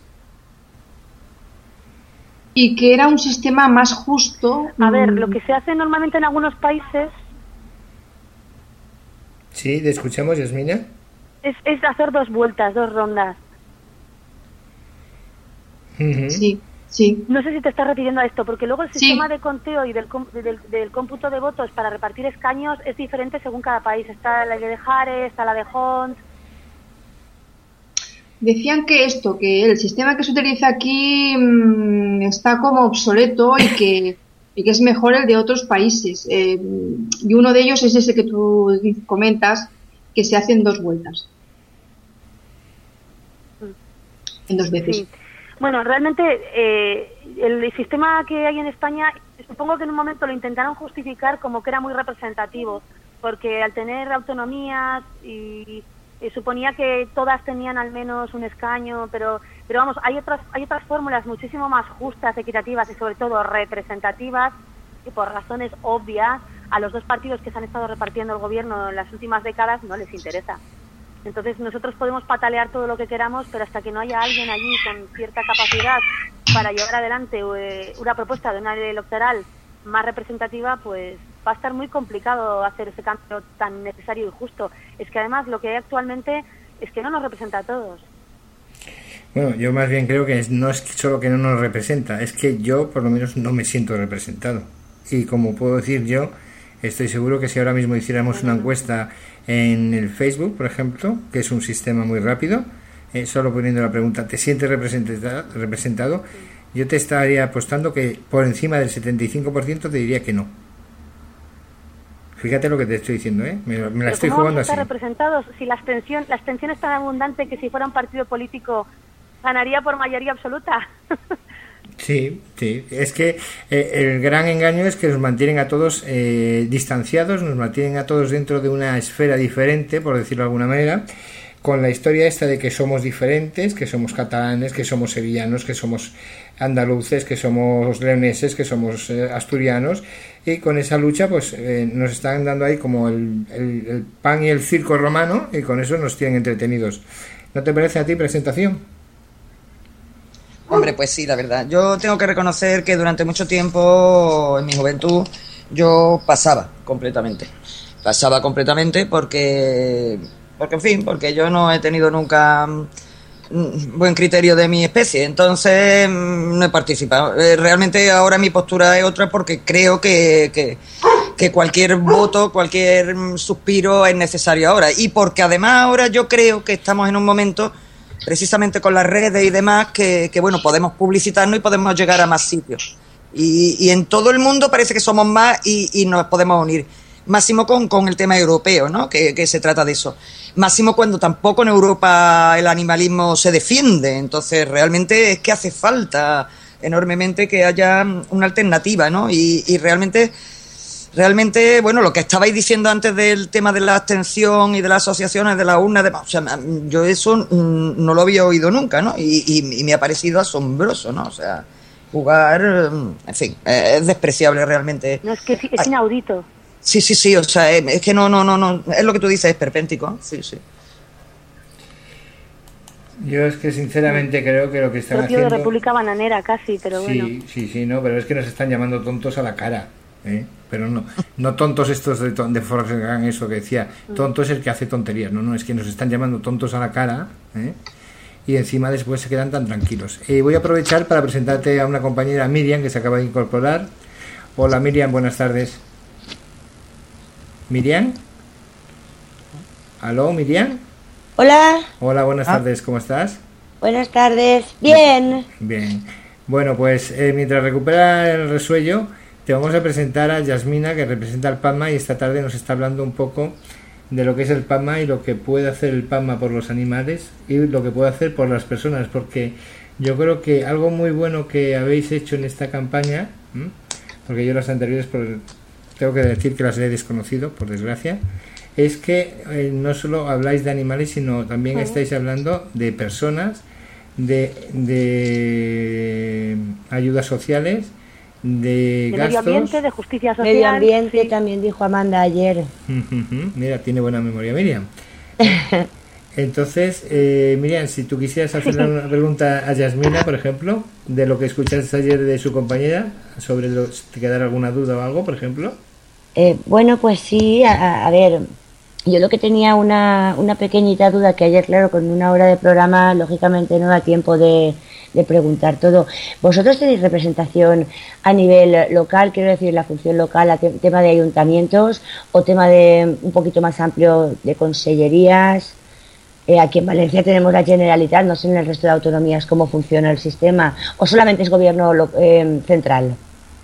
Y que era un sistema más justo. A ver, lo que se hace normalmente en algunos países... Sí, ¿te escuchamos, Yasmina? Es, es hacer dos vueltas, dos rondas. Uh-huh. Sí, sí. No sé si te estás refiriendo a esto, porque luego el sistema sí. de conteo y del, del, del cómputo de votos para repartir escaños es diferente según cada país. Está la de Jare, está la de Hons... Decían que esto, que el sistema que se utiliza aquí mmm, está como obsoleto y que, y que es mejor el de otros países. Eh, y uno de ellos es ese que tú comentas, que se hace en dos vueltas. En dos veces. Sí. Bueno, realmente eh, el sistema que hay en España, supongo que en un momento lo intentaron justificar como que era muy representativo, porque al tener autonomías y... eh, suponía que todas tenían al menos un escaño, pero pero vamos, hay otras hay otras fórmulas muchísimo más justas, equitativas y sobre todo representativas, que por razones obvias a los dos partidos que se han estado repartiendo el gobierno en las últimas décadas no les interesa. Entonces nosotros podemos patalear todo lo que queramos, pero hasta que no haya alguien allí con cierta capacidad para llevar adelante eh, una propuesta de una ley electoral más representativa, pues va a estar muy complicado hacer ese cambio tan necesario y justo. Es que además lo que hay actualmente es que no nos representa a todos. Bueno, yo más bien creo que es, no es solo que no nos representa, es que yo por lo menos no me siento representado. Y como puedo decir yo, estoy seguro que si ahora mismo hiciéramos una encuesta en el Facebook, por ejemplo, que es un sistema muy rápido, eh, solo poniendo la pregunta, ¿te sientes representado? representado? Yo te estaría apostando que por encima del setenta y cinco por ciento te diría que no. Fíjate lo que te estoy diciendo, ¿eh? Me, me la estoy ¿cómo jugando vamos a así. estar representados si la abstención, la abstención es tan abundante que si fuera un partido político ganaría por mayoría absoluta? Sí, sí. Es que eh, el gran engaño es que nos mantienen a todos eh, distanciados, nos mantienen a todos dentro de una esfera diferente, por decirlo de alguna manera, con la historia esta de que somos diferentes, que somos catalanes, que somos sevillanos, que somos andaluces, que somos leoneses, que somos eh, asturianos, y con esa lucha pues eh, nos están dando ahí como el, el, el pan y el circo romano, y con eso nos tienen entretenidos. ¿No te parece a ti presentación? Hombre, pues sí, la verdad. Yo tengo que reconocer que durante mucho tiempo, en mi juventud, yo pasaba completamente. Pasaba completamente porque, porque en fin, porque yo no he tenido nunca buen criterio de mi especie, entonces no he participado. Realmente ahora mi postura es otra porque creo que, que, que cualquier voto, cualquier suspiro es necesario ahora. Y porque además ahora yo creo que estamos en un momento, precisamente con las redes y demás, que, que bueno, podemos publicitarnos y podemos llegar a más sitios. Y, y en todo el mundo parece que somos más y, y nos podemos unir. Máximo con, con el tema europeo, ¿no? Que, que se trata de eso. Máximo cuando tampoco en Europa el animalismo se defiende. Entonces realmente es que hace falta enormemente que haya una alternativa, ¿no? Y, y realmente... Realmente, bueno, lo que estabais diciendo antes del tema de la abstención y de las asociaciones de la urna, de, o sea, yo eso mm, no lo había oído nunca, ¿no? Y, y, y me ha parecido asombroso, ¿no? O sea, jugar, en fin, es despreciable realmente. No, es que es inaudito. Sí, sí, sí, o sea, es, es que no, no, no, no, es lo que tú dices, es perpéntico, sí, sí. Yo es que sinceramente creo que lo que están Propio haciendo... de República Bananera casi, pero sí, bueno. Sí, sí, sí, no, pero es que nos están llamando tontos a la cara, ¿eh? Pero no, no tontos estos de, de Forrest Gump, eso que decía, tonto es el que hace tonterías, no, no, es que nos están llamando tontos a la cara, ¿eh? Y encima después se quedan tan tranquilos. Eh, voy a aprovechar para presentarte a una compañera, Miriam, que se acaba de incorporar. Hola Miriam, buenas tardes. Miriam. ¿Aló, Miriam? Hola. Hola, buenas ah. tardes, ¿cómo estás? Buenas tardes, bien. Bien. Bueno, pues eh, mientras recupera el resuello, te vamos a presentar a Yasmina, que representa al PAMA, y esta tarde nos está hablando un poco de lo que es el PAMA y lo que puede hacer el PAMA por los animales y lo que puede hacer por las personas, porque yo creo que algo muy bueno que habéis hecho en esta campaña, ¿m? porque yo las anteriores por, tengo que decir que las he desconocido, por desgracia, es que eh, no solo habláis de animales, sino también uh-huh. estáis hablando de personas, de, de ayudas sociales, de, de gastos, medio ambiente, de justicia social. Medio ambiente, sí. También dijo Amanda ayer. Uh-huh. Mira, tiene buena memoria Miriam. Entonces, eh, Miriam, si tú quisieras hacerle una pregunta a Yasmina, por ejemplo, de lo que escuchaste ayer de su compañera, sobre lo, si te quedara alguna duda o algo, por ejemplo. Eh, bueno, pues sí, a, a ver, yo lo que tenía una, una pequeñita duda, que ayer, claro, con una hora de programa, lógicamente no da tiempo de, de preguntar todo. ¿Vosotros tenéis representación a nivel local, quiero decir, la función local, a te, tema de ayuntamientos o tema de un poquito más amplio de consellerías? Eh, aquí en Valencia tenemos la Generalitat, no sé en el resto de autonomías cómo funciona el sistema, o solamente es gobierno lo, eh, central.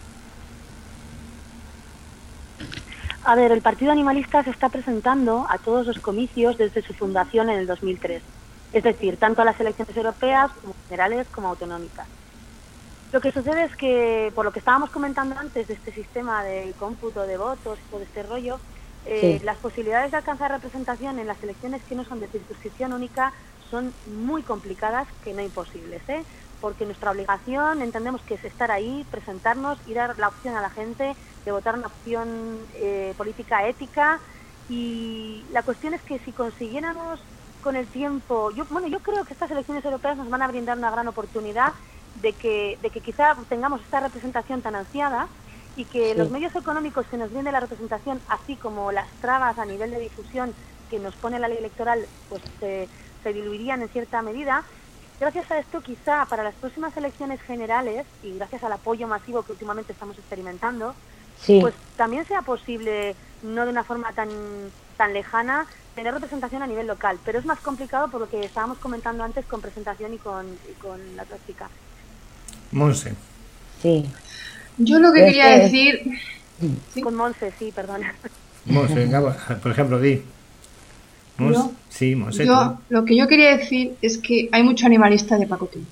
A ver, el Partido Animalista se está presentando a todos los comicios desde su fundación en el dos mil tres. Es decir, tanto a las elecciones europeas como generales como autonómicas. Lo que sucede es que, por lo que estábamos comentando antes de este sistema del cómputo de votos y todo este rollo, Eh, Sí. Las posibilidades de alcanzar representación en las elecciones que no son de circunscripción única son muy complicadas, que no imposibles, ¿eh? Porque nuestra obligación, entendemos que es estar ahí, presentarnos y dar la opción a la gente de votar una opción eh, política ética. Y la cuestión es que si consiguiéramos con el tiempo, yo bueno yo creo que estas elecciones europeas nos van a brindar una gran oportunidad de que de que quizá tengamos esta representación tan ansiada, y que Sí. los medios económicos que nos brinden la representación, así como las trabas a nivel de difusión que nos pone la ley electoral, pues eh, se diluirían en cierta medida. Gracias a esto, quizá para las próximas elecciones generales, y gracias al apoyo masivo que últimamente estamos experimentando, Sí. pues también sea posible, no de una forma tan tan lejana, tener representación a nivel local. Pero es más complicado por lo que estábamos comentando antes con presentación y con, y con la otra chica. Monse. Sí. Yo lo que Es quería que- decir, ¿Sí? Con Monse, sí, perdón. Monse, venga, por ejemplo, di. Monse. ¿Yo? Sí, Monse. yo tú. lo que yo quería decir es que hay mucho animalista de pacotilla.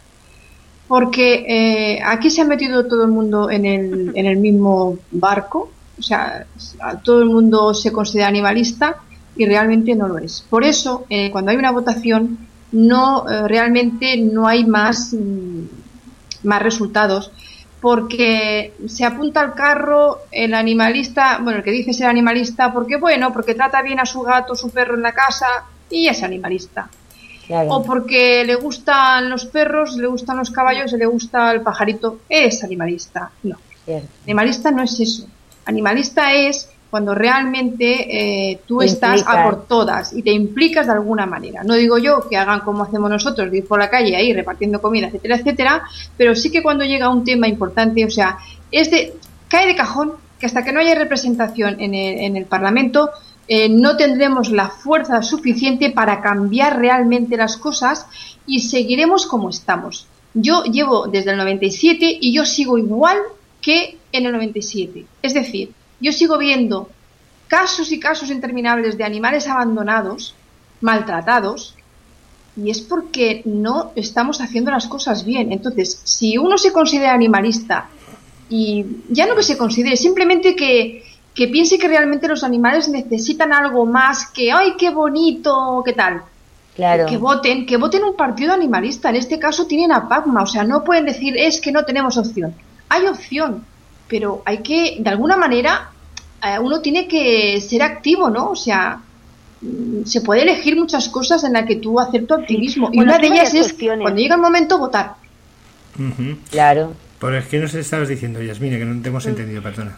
Porque eh, aquí se ha metido todo el mundo en el, en el mismo barco, o sea, todo el mundo se considera animalista y realmente no lo es. Por eso, eh, cuando hay una votación, no eh, realmente no hay más, mm, más resultados, porque se apunta al carro el animalista, bueno, el que dice ser animalista, porque bueno, porque trata bien a su gato, su perro en la casa y es animalista. Claro. O porque le gustan los perros, le gustan los caballos, le gusta el pajarito, es animalista. No, Cierto. animalista no es eso. Animalista es cuando realmente eh, tú Te estás implicas. a por todas y te implicas de alguna manera. No digo yo que hagan como hacemos nosotros, de ir por la calle ahí repartiendo comida, etcétera, etcétera, pero sí que cuando llega un tema importante, o sea, es de, cae de cajón que hasta que no haya representación en el, en el Parlamento, eh, no tendremos la fuerza suficiente para cambiar realmente las cosas y seguiremos como estamos. Yo llevo desde el noventa y siete y yo sigo igual que en el noventa y siete. Es decir, yo sigo viendo casos y casos interminables de animales abandonados, maltratados, y es porque no estamos haciendo las cosas bien. Entonces, si uno se considera animalista, y ya no que se considere, simplemente que, que piense que realmente los animales necesitan algo más que, ¡ay, qué bonito! ¿Qué tal? Claro. Que voten, que voten un partido animalista. En este caso tienen a Pacma, o sea, no pueden decir es que no tenemos opción. Hay opción, pero hay que, de alguna manera, eh, uno tiene que ser activo, ¿no? O sea, mm, se puede elegir muchas cosas en las que tú hacer tu activismo. Y Bueno, una de aquí ellas varias es, cuestiones. cuando llega el momento, votar. Ujú. Claro. Pero es que nos estabas diciendo, Yasmina, que no te hemos entendido, perdona.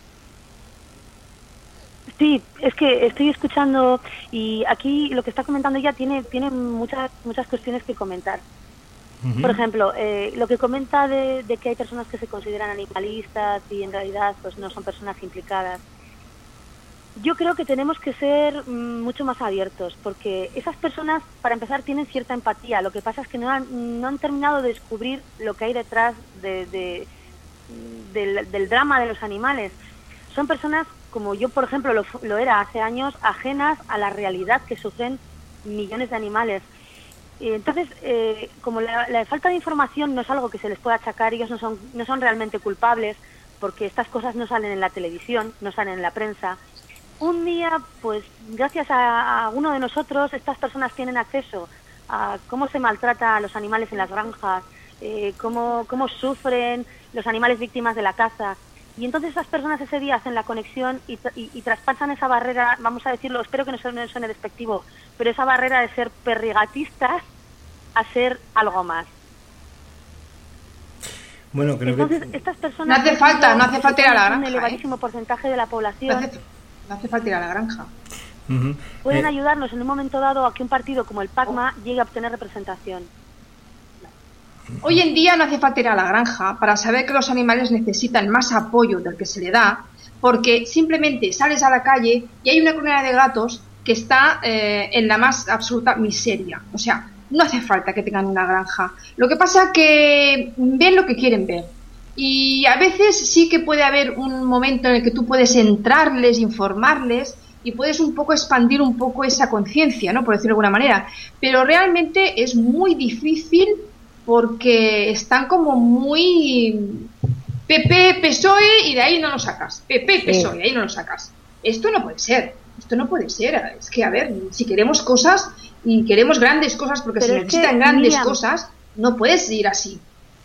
Sí, es que estoy escuchando y aquí lo que está comentando ella tiene tiene muchas muchas cuestiones que comentar. Ujú. Por ejemplo, eh, lo que comenta de, de que hay personas que se consideran animalistas y en realidad pues no son personas implicadas. Yo creo que tenemos que ser mm, mucho más abiertos, porque esas personas, para empezar, tienen cierta empatía. Lo que pasa es que no han, no han terminado de descubrir lo que hay detrás de, de- del, del drama de los animales. Son personas, como yo, por ejemplo, lo, fu- lo era hace años, ajenas a la realidad que sufren millones de animales. Y entonces, eh, como la, la falta de información no es algo que se les pueda achacar, ellos no son, no son realmente culpables, porque estas cosas no salen en la televisión, no salen en la prensa. Un día, pues gracias a, a uno de nosotros, estas personas tienen acceso a cómo se maltrata a los animales en las granjas, eh, cómo, cómo sufren los animales víctimas de la caza. Y entonces esas personas ese día hacen la conexión y, tra- y, y traspasan esa barrera, vamos a decirlo, espero que no suene, suene despectivo, pero esa barrera de ser perrigatistas a ser algo más. Bueno, creo Entonces, que... estas personas... No hace falta, no hace falta ir a la Un granja, elevadísimo porcentaje de la No población hace, no hace falta ir a la granja. Ujú. pueden Eh, ayudarnos en un momento dado a que un partido como el Pacma llegue a obtener representación. Hoy en día no hace falta ir a la granja para saber que los animales necesitan más apoyo del que se le da, porque simplemente sales a la calle y hay una colonia de gatos que está eh, en la más absoluta miseria. O sea, no hace falta que tengan una granja. Lo que pasa es que ven lo que quieren ver. Y a veces sí que puede haber un momento en el que tú puedes entrarles, informarles y puedes un poco expandir un poco esa conciencia, ¿no? Por decirlo de alguna manera. Pero realmente es muy difícil porque están como muy P P, P S O E y de ahí no lo sacas. P P, P S O E, y ahí no lo sacas. esto no puede ser, esto no puede ser. Es que, a ver, si queremos cosas y queremos grandes cosas, porque Pero se es necesitan que, grandes Miriam, cosas, no puedes ir así.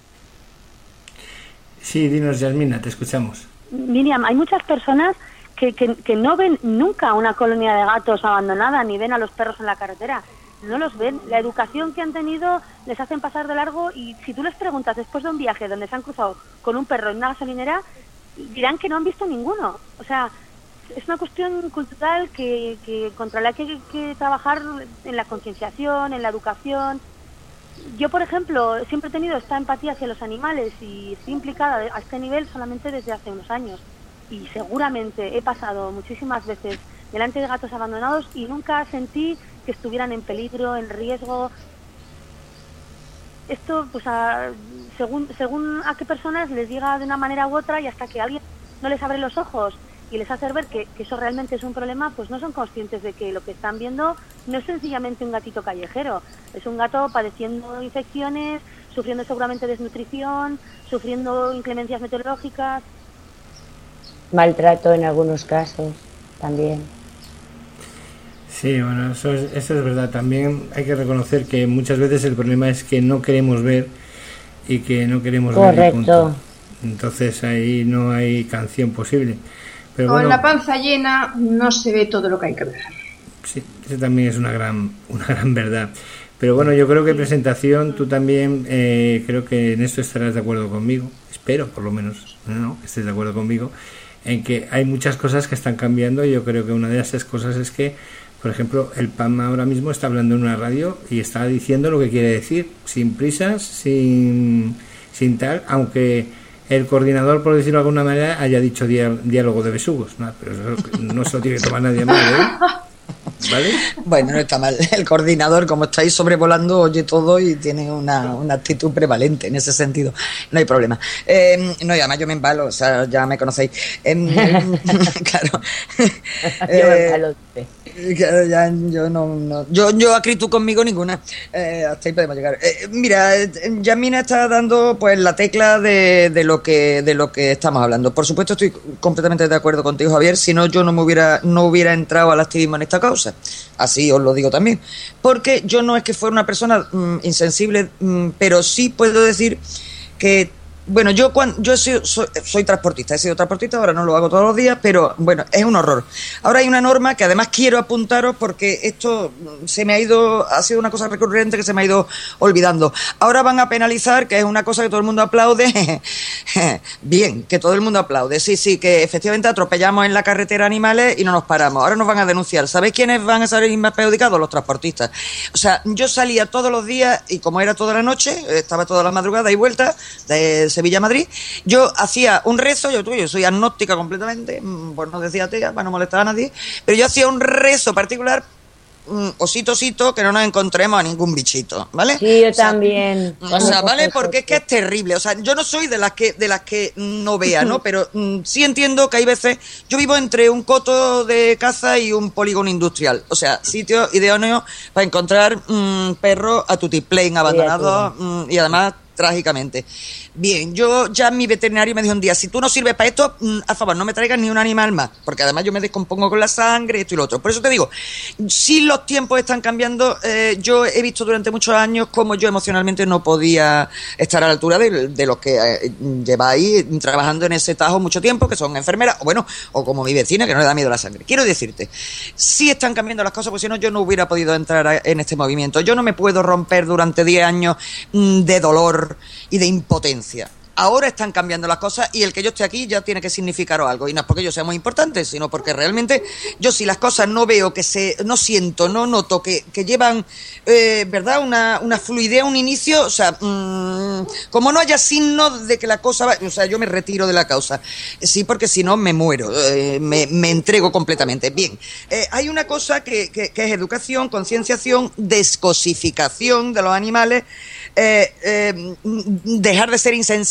Sí, dinos, Yasmina, te escuchamos. Miriam, hay muchas personas que, que, que no ven nunca una colonia de gatos abandonada, ni ven a los perros en la carretera. No los ven. La educación que han tenido les hacen pasar de largo, y si tú les preguntas después de un viaje donde se han cruzado con un perro en una gasolinera, dirán que no han visto ninguno. O sea, es una cuestión cultural que, que contra la que hay que trabajar en la concienciación, en la educación. Yo, por ejemplo, siempre he tenido esta empatía hacia los animales y estoy implicada a este nivel solamente desde hace unos años. Y seguramente he pasado muchísimas veces delante de gatos abandonados y nunca sentí que estuvieran en peligro, en riesgo. Esto, pues, a, según, según a qué personas les llega de una manera u otra, y hasta que alguien no les abre los ojos y les hace ver que, que eso realmente es un problema, pues no son conscientes de que lo que están viendo no es sencillamente un gatito callejero, es un gato padeciendo infecciones, sufriendo seguramente desnutrición, sufriendo inclemencias meteorológicas. Maltrato en algunos casos también. Sí, bueno, eso es, eso es verdad. También hay que reconocer que muchas veces el problema es que no queremos ver y que no queremos Correcto. ver y punto. Entonces ahí no hay canción posible. Pero Con bueno, la panza llena no se ve todo lo que hay que ver. sí, eso también es una gran, una gran verdad. Pero bueno, yo creo que presentación, tú también, eh, creo que en esto estarás de acuerdo conmigo. Espero, por lo menos, no, que estés de acuerdo conmigo, en que hay muchas cosas que están cambiando, y yo creo que una de esas cosas es que, por ejemplo, el P A M ahora mismo está hablando en una radio y está diciendo lo que quiere decir, sin prisas, sin, sin tal, aunque el coordinador, por decirlo de alguna manera, haya dicho dia- diálogo de besugos, ¿no? Pero eso no se lo tiene que tomar nadie mal, ¿eh? ¿Vale? Bueno, no está mal. El coordinador, como estáis sobrevolando, oye todo y tiene una, una actitud prevalente en ese sentido. No hay problema. Eh, no, y además yo me embalo, o sea, ya me conocéis. Eh, claro. Yo me embalo. Claro, ya yo no, no yo yo acritud conmigo ninguna, eh, hasta ahí podemos llegar. Eh, mira, Yasmina está dando pues la tecla de, de lo que de lo que estamos hablando. Por supuesto estoy completamente de acuerdo contigo, Javier, si no yo no me hubiera no hubiera entrado al activismo en esta causa. Así os lo digo también, porque yo no es que fuera una persona mm, insensible, mm, pero sí puedo decir que bueno, yo cuando yo soy, soy, soy transportista, he sido transportista, ahora no lo hago todos los días, pero bueno, es un horror. Ahora hay una norma que además quiero apuntaros porque esto se me ha ido, ha sido una cosa recurrente que se me ha ido olvidando. Ahora van a penalizar, que es una cosa que todo el mundo aplaude, bien, que todo el mundo aplaude, sí, sí, que efectivamente atropellamos en la carretera animales y no nos paramos. Ahora nos van a denunciar. ¿Sabéis quiénes van a salir más perjudicados? Los transportistas. O sea, yo salía todos los días y como era toda la noche, estaba toda la madrugada y vuelta de Sevilla a Madrid, yo hacía un rezo, yo, yo soy agnóstica completamente, pues no decía atea para no molestar a nadie, pero yo hacía un rezo particular, osito, osito, que no nos encontremos a ningún bichito, ¿vale? Sí, yo o sea, también. O sea, ¿vale? Porque es que es terrible, o sea, yo no soy de las que de las que no vea, ¿no? Pero mm, sí entiendo que hay veces, yo vivo entre un coto de caza y un polígono industrial, o sea, sitio idóneo para encontrar mm, perros a tutiplén abandonados mm, y además trágicamente. Bien, yo ya mi veterinario me dijo un día, si tú no sirves para esto, a favor, no me traigas ni un animal más, porque además yo me descompongo con la sangre, esto y lo otro. Por eso te digo, si los tiempos están cambiando, eh, yo he visto durante muchos años cómo yo emocionalmente no podía estar a la altura de, de los que eh, lleváis trabajando en ese tajo mucho tiempo, que son enfermeras, o bueno, o como mi vecina, que no le da miedo la sangre. Quiero decirte, si están cambiando las cosas, porque si no, yo no hubiera podido entrar a, en este movimiento. Yo no me puedo romper durante diez años mmm, de dolor y de impotencia. Ahora están cambiando las cosas y el que yo esté aquí ya tiene que significar algo, y no es porque yo sea muy importante, sino porque realmente yo si las cosas no veo que se, no siento, no noto que, que llevan, eh, verdad, una, una fluidez, un inicio, o sea, mmm, como no haya signos de que la cosa va, o sea, yo me retiro de la causa, sí, porque si no me muero, eh, me, me entrego completamente. Bien, eh, hay una cosa que, que, que es educación, concienciación, descosificación de los animales, eh, eh, dejar de ser insensible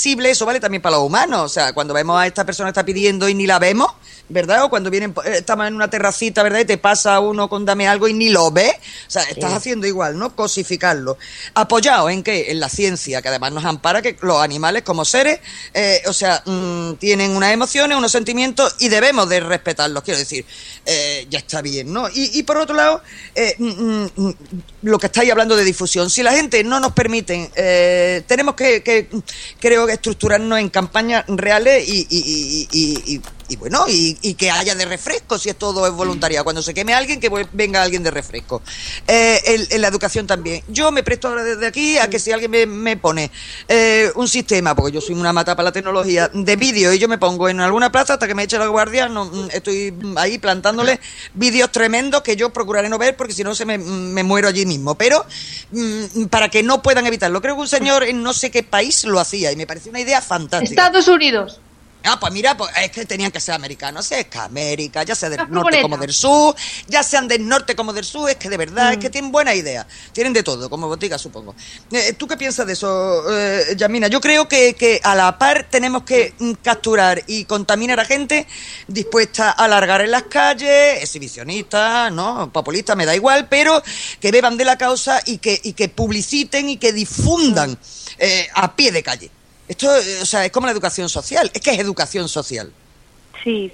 invisible, eso vale también para los humanos. O sea, cuando vemos a esta persona que está pidiendo y ni la vemos, ¿verdad? O cuando vienen, estamos en una terracita, ¿verdad? Y te pasa uno con dame algo y ni lo ves. O sea, estás sí. haciendo igual, ¿no? Cosificarlo. ¿Apoyado en qué? En la ciencia, que además nos ampara que los animales como seres, eh, o sea, mmm, tienen unas emociones, unos sentimientos y debemos de respetarlos. Quiero decir, eh, ya está bien, ¿no? Y, y por otro lado, eh, mm, mm, lo que estáis hablando de difusión. Si la gente no nos permite, eh, tenemos que, que, creo que estructurarnos en campañas reales y, y, y, y, y, y bueno, y, y que haya de refresco, si es todo es voluntariado. Cuando se queme alguien, que venga alguien de refresco. Eh, en, en la educación también. Yo me presto ahora desde aquí a que si alguien me, me pone eh, un sistema, porque yo soy una mata para la tecnología, de vídeo y yo me pongo en alguna plaza hasta que me eche la guardia, no, estoy ahí plantándole vídeos tremendos que yo procuraré no ver porque si no se me, me muero allí mismo. Pero mm, para que no puedan evitarlo. Creo que un señor en no sé qué país lo hacía y me pareció una idea fantástica. Estados Unidos. Ah, pues mira, pues es que tenían que ser americanos, es que América, ya sea del norte como del sur, ya sean del norte como del sur, es que de verdad, mm. es que tienen buena idea, tienen de todo, como botica supongo. Eh, ¿Tú qué piensas de eso, eh, Yasmina? Yo creo que, que a la par tenemos que mm, capturar y contaminar a gente dispuesta a largar en las calles, exhibicionistas, ¿no? Populistas, me da igual, pero que beban de la causa y que, y que publiciten y que difundan eh, a pie de calle. Esto, o sea, es como la educación social. Es que es educación social. Sí.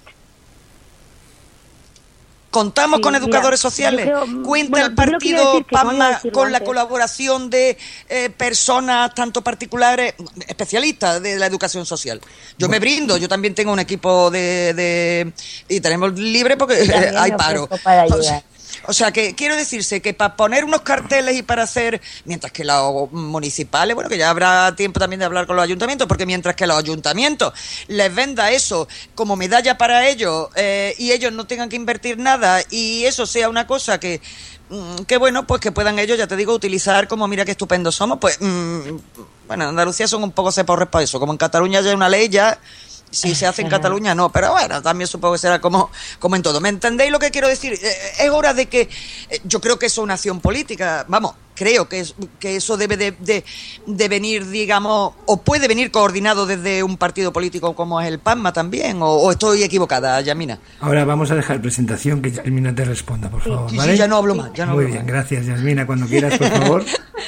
¿Contamos sí, con educadores mira, sociales? Creo, ¿Cuenta bueno, el partido PAMA con la antes. colaboración de eh, personas tanto particulares, especialistas de la educación social? Yo bueno. me brindo, yo también tengo un equipo de... de y tenemos libre porque eh, hay paro. Para ayudar. O sea, que quiero decirse que para poner unos carteles y para hacer, mientras que los municipales, bueno, que ya habrá tiempo también de hablar con los ayuntamientos, porque mientras que los ayuntamientos les venda eso como medalla para ellos eh, y ellos no tengan que invertir nada y eso sea una cosa que, mm, que bueno, pues que puedan ellos, ya te digo, utilizar como mira qué estupendos somos, pues, mm, bueno, en Andalucía son un poco ceporres para eso, como en Cataluña ya hay una ley ya... Si se hace en Cataluña, no, pero bueno, también supongo que será como, como en todo. ¿Me entendéis lo que quiero decir? Eh, es hora de que, eh, yo creo que eso es una acción política, vamos, creo que, es, que eso debe de, de, de venir, digamos, o puede venir coordinado desde un partido político como es el PAMA también, o, o estoy equivocada, Yasmina. Ahora vamos a dejar presentación, que Yasmina te responda, por favor, sí, ¿vale? Sí, ya no hablo más. Ya no Muy hablo bien, más. Gracias, Yasmina, cuando quieras, por favor.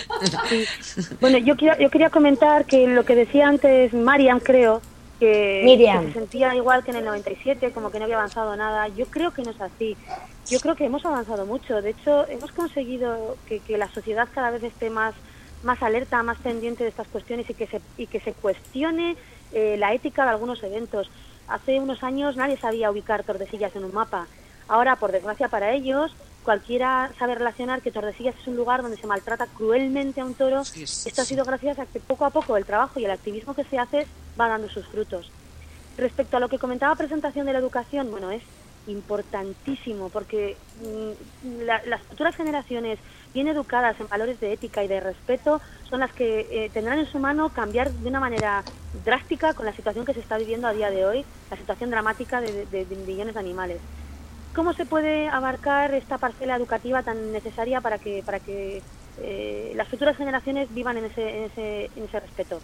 Sí. Bueno, yo, quiero, yo quería comentar que lo que decía antes Mariam, creo, Que, que se sentía igual que en el noventa y siete, como que no había avanzado nada. Yo creo que no es así. Yo creo que hemos avanzado mucho. De hecho, hemos conseguido que, que la sociedad cada vez esté más, más alerta, más pendiente de estas cuestiones y que se, y que se cuestione eh, la ética de algunos eventos. Hace unos años nadie sabía ubicar Tordesillas en un mapa. Ahora, por desgracia para ellos, cualquiera sabe relacionar que Tordesillas es un lugar donde se maltrata cruelmente a un toro. Sí, sí, Esto ha sido gracias a que poco a poco el trabajo y el activismo que se hace va dando sus frutos. Respecto a lo que comentaba presentación de la educación, bueno, es importantísimo porque mmm, la, las futuras generaciones bien educadas en valores de ética y de respeto son las que eh, tendrán en su mano cambiar de una manera drástica con la situación que se está viviendo a día de hoy, la situación dramática de, de, de millones de animales. ¿Cómo se puede abarcar esta parcela educativa tan necesaria para que para que eh, las futuras generaciones vivan en ese en ese, en ese respeto?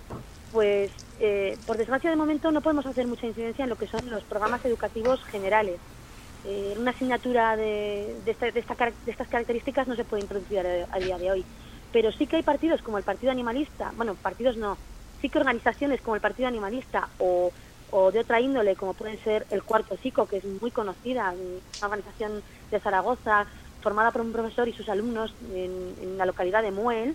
Pues, eh, por desgracia, de momento no podemos hacer mucha incidencia en lo que son los programas educativos generales. Eh, una asignatura de, de, esta, de, esta, de estas características no se puede introducir a, a día de hoy. Pero sí que hay partidos como el Partido Animalista, bueno, partidos no, sí que organizaciones como el Partido Animalista o... o de otra índole, como pueden ser el Cuarto Cico, que es muy conocida, una organización de Zaragoza, formada por un profesor y sus alumnos en, en la localidad de Muel,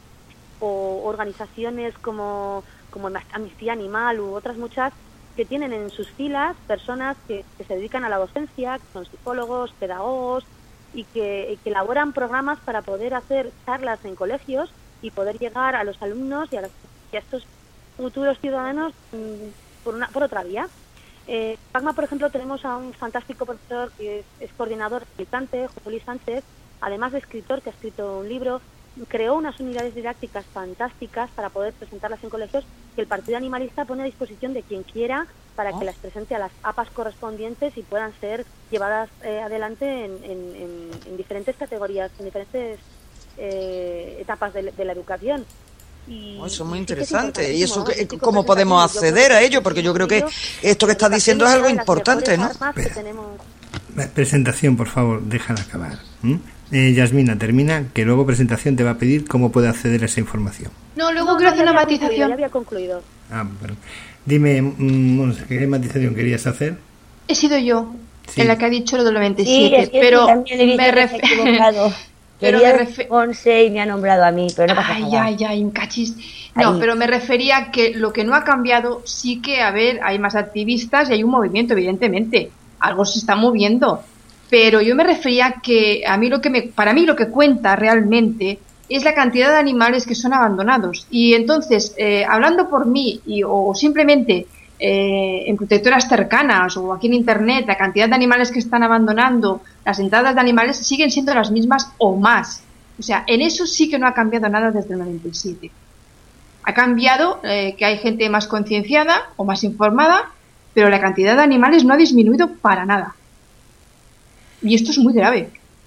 o organizaciones como, como Amnistía Animal u otras muchas, que tienen en sus filas personas que, que se dedican a la docencia, que son psicólogos, pedagogos, y que, y que elaboran programas para poder hacer charlas en colegios y poder llegar a los alumnos y a, los, y a estos futuros ciudadanos mmm, por una por otra vía. Eh, PACMA, por ejemplo, tenemos a un fantástico profesor que es, es coordinador militante, José Luis Sánchez, además de escritor, que ha escrito un libro, creó unas unidades didácticas fantásticas para poder presentarlas en colegios que el Partido Animalista pone a disposición de quien quiera para que las presente a las A P As correspondientes y puedan ser llevadas eh, adelante en, en, en, en diferentes categorías, en diferentes eh, etapas de, de la educación. Y, oh, eso es muy y interesante. sí ¿Y eso que que, cómo podemos acceder a ello? Porque yo creo que esto que estás diciendo es algo importante, ¿no? Presentación, por favor, déjala acabar. ¿Mm? Eh, Yasmina, termina, que luego presentación te va a pedir cómo puede acceder a esa información. No, luego no, quiero no, hacer una había matización. Concluido, ya había concluido. Ah, bueno. Dime, mmm, ¿qué matización querías hacer? He sido yo, sí, en la que ha dicho lo del noventa y siete, sí, es que pero sí, me refiero... Pero me refer... Once y me ha nombrado a mí, pero no pasa ay, nada. Ay, ay, ay, cachis. No, Ahí. Pero me refería que lo que no ha cambiado, sí que, a ver, hay más activistas y hay un movimiento, evidentemente. Algo se está moviendo. Pero yo me refería que a mí lo que me, para mí lo que cuenta realmente es la cantidad de animales que son abandonados. Y entonces, eh, hablando por mí y, o simplemente eh, en protectoras cercanas o aquí en internet, la cantidad de animales que están abandonando, las entradas de animales siguen siendo las mismas o más. O sea, en eso sí que no ha cambiado nada desde el noventa y siete. Ha cambiado eh, que hay gente más concienciada o más informada, pero la cantidad de animales no ha disminuido para nada. Y esto es muy grave.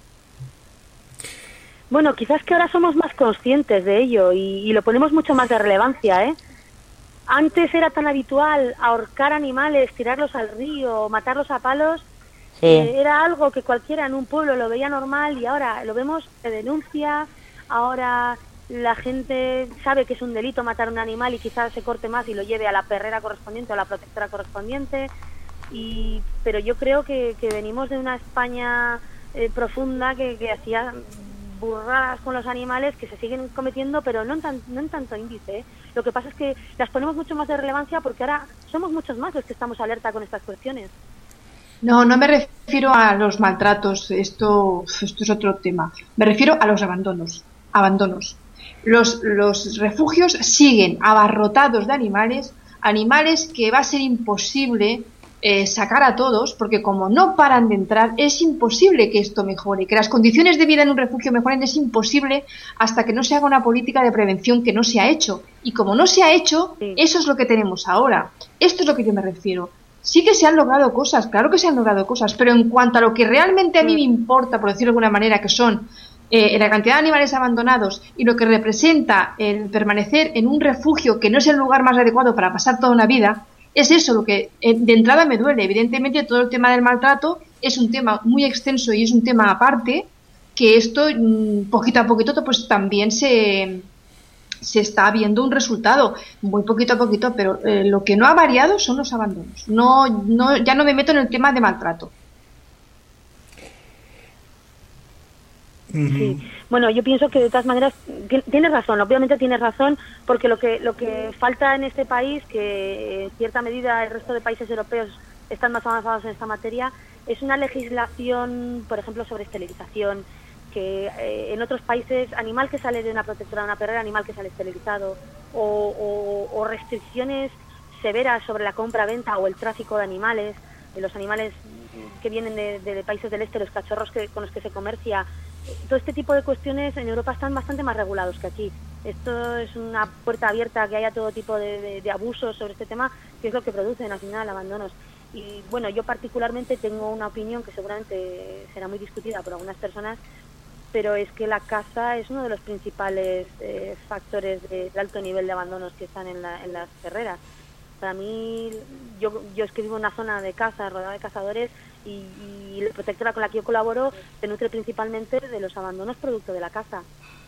Bueno, quizás que ahora somos más conscientes de ello y, y lo ponemos mucho más de relevancia, ¿eh? Antes era tan habitual ahorcar animales, tirarlos al río, matarlos a palos. Sí. Eh, era algo que cualquiera en un pueblo lo veía normal y ahora lo vemos, se denuncia, ahora la gente sabe que es un delito matar a un animal y quizás se corte más y lo lleve a la perrera correspondiente o a la protectora correspondiente. Y pero yo creo que, que venimos de una España eh, profunda que, que hacía burradas con los animales que se siguen cometiendo, pero no en, tan, no en tanto índice, ¿eh? Lo que pasa es que las ponemos mucho más de relevancia porque ahora somos muchos más los que estamos alerta con estas cuestiones. No, no me refiero a los maltratos, esto, esto es otro tema. Me refiero a los abandonos. Abandonos. Los, los refugios siguen abarrotados de animales, animales que va a ser imposible eh, sacar a todos, porque como no paran de entrar, es imposible que esto mejore, que las condiciones de vida en un refugio mejoren, es imposible hasta que no se haga una política de prevención que no se ha hecho. Y como no se ha hecho, sí. Eso es lo que tenemos ahora. Esto es lo que yo me refiero. Sí que se han logrado cosas, claro que se han logrado cosas, pero en cuanto a lo que realmente a mí me importa, por decirlo de alguna manera, que son eh, la cantidad de animales abandonados y lo que representa el permanecer en un refugio que no es el lugar más adecuado para pasar toda una vida, es eso lo que eh, de entrada me duele. Evidentemente todo el tema del maltrato es un tema muy extenso y es un tema aparte, que esto mmm, poquito a poquito pues también se... se está viendo un resultado, muy poquito a poquito, pero eh, lo que no ha variado son los abandonos. No, no, ya no me meto en el tema de maltrato. Sí, bueno, yo pienso que de todas maneras tienes razón, obviamente tienes razón, porque lo que lo que falta en este país, que en cierta medida el resto de países europeos están más avanzados en esta materia, es una legislación, por ejemplo, sobre esterilización, que eh, en otros países animal que sale de una protectora de una perrera, animal que sale esterilizado, o, o, o restricciones severas sobre la compra-venta o el tráfico de animales, de los animales que vienen de, de, de países del este, los cachorros que, con los que se comercia. Todo este tipo de cuestiones en Europa están bastante más regulados que aquí. Esto es una puerta abierta a que haya todo tipo de, de, de abusos sobre este tema, que es lo que producen al final abandonos. Y bueno, yo particularmente tengo una opinión que seguramente será muy discutida por algunas personas, pero es que la caza es uno de los principales eh, factores de, de alto nivel de abandonos que están en, la, en las perreras. Para mí, yo, yo es que vivo en una zona de caza, rodeada de cazadores, y, y la protectora con la que yo colaboro se nutre principalmente de los abandonos producto de la caza.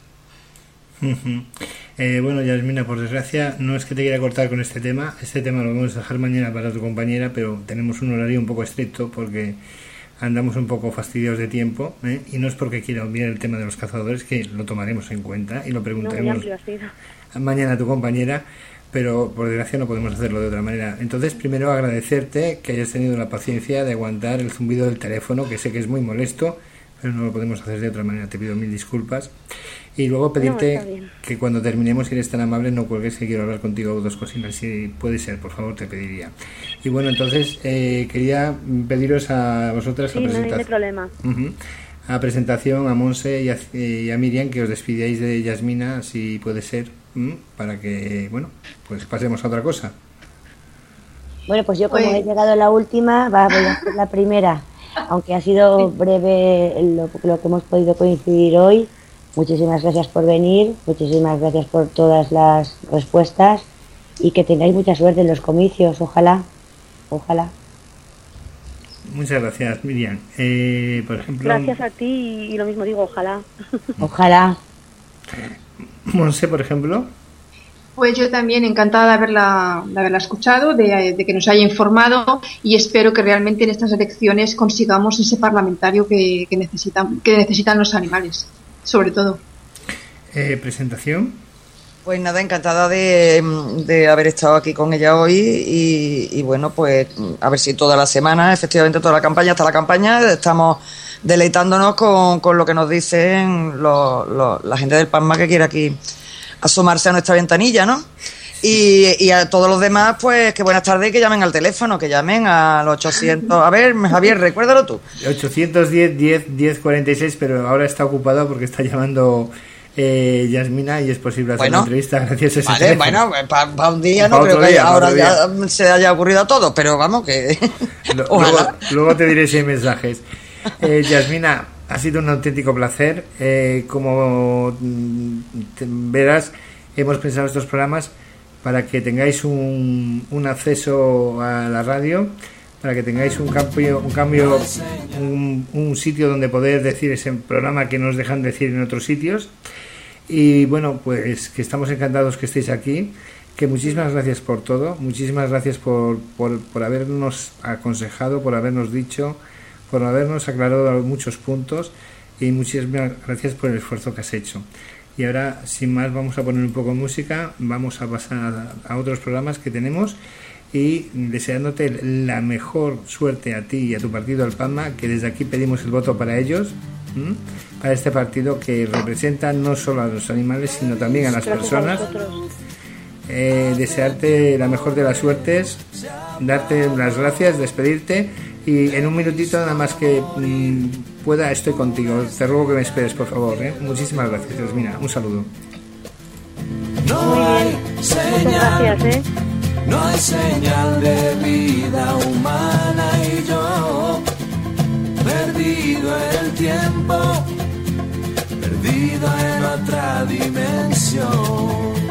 Uh-huh. Eh, bueno, Yasmina, por desgracia, no es que te quiera cortar con este tema. Este tema lo vamos a dejar mañana para tu compañera, pero tenemos un horario un poco estricto porque andamos un poco fastidiados de tiempo, ¿eh? Y no es porque quiera obviar el tema de los cazadores, que lo tomaremos en cuenta y lo preguntaremos no, mañana a tu compañera, pero por desgracia no podemos hacerlo de otra manera. Entonces, primero agradecerte que hayas tenido la paciencia de aguantar el zumbido del teléfono, que sé que es muy molesto, pero no lo podemos hacer de otra manera. Te pido mil disculpas. Y luego pedirte no, que cuando terminemos, si eres tan amable, no cuelgues, que quiero hablar contigo dos cositas, si puede ser, por favor, te pediría. Y bueno, entonces eh, quería pediros a vosotras sí, a presentación. No hay problema. Uh-huh. A presentación a Monse y a, y a Miriam, que os despidáis de Yasmina, si puede ser, ¿m? Para que, bueno, pues pasemos a otra cosa. Bueno, pues yo como Oye. he llegado a la última, va, voy a hacer la primera. Aunque ha sido breve lo, lo que hemos podido coincidir hoy, muchísimas gracias por venir, muchísimas gracias por todas las respuestas y que tengáis mucha suerte en los comicios, ojalá, ojalá. Muchas gracias, Miriam. Eh, por ejemplo, gracias a ti y lo mismo digo, ojalá. Ojalá. Monse, por ejemplo. Pues yo también encantada de haberla, de haberla escuchado, de, de que nos haya informado y espero que realmente en estas elecciones consigamos ese parlamentario que, que, necesitan, que necesitan los animales, sobre todo. Eh, ¿Presentación? Pues nada, encantada de, de haber estado aquí con ella hoy y, y bueno, pues a ver si toda la semana, efectivamente toda la campaña, hasta la campaña, estamos deleitándonos con, con lo que nos dicen los, los, la gente del PASMA que quiere aquí asomarse a nuestra ventanilla, ¿no? Y, y a todos los demás, pues que buenas tardes y que llamen al teléfono, que llamen al ochocientos... A ver, Javier, recuérdalo tú. ochocientos diez, diez, diez cuarenta y seis, pero ahora está ocupado porque está llamando eh, Yasmina y es posible hacer bueno, una entrevista gracias a ese vale, teléfono. bueno, para pa un día no pa creo que día, ahora ya se haya ocurrido a todos, pero vamos que... luego, luego te diré si hay mensajes. Eh, Yasmina, ha sido un auténtico placer. Eh, como te verás, hemos pensado estos programas para que tengáis un, un acceso a la radio, para que tengáis un cambio, un cambio, un, un sitio donde poder decir ese programa que nos dejan decir en otros sitios. Y bueno, pues que estamos encantados que estéis aquí, que muchísimas gracias por todo, muchísimas gracias por, por, por habernos aconsejado, por habernos dicho, por habernos aclarado muchos puntos y muchísimas gracias por el esfuerzo que has hecho. Y ahora, sin más, vamos a poner un poco de música, vamos a pasar a, a otros programas que tenemos y deseándote la mejor suerte a ti y a tu partido, al PASMA, que desde aquí pedimos el voto para ellos, ¿m? para este partido que representa no solo a los animales, sino también a las gracias personas. A eh, desearte la mejor de las suertes, darte las gracias, despedirte y en un minutito nada más que mmm, pueda estoy contigo. Te ruego que me esperes, por favor. ¿eh? Muchísimas gracias, Yasmina. Un saludo. No hay señal, gracias, ¿eh? no hay señal de vida humana y yo perdido en el tiempo, perdido en otra dimensión.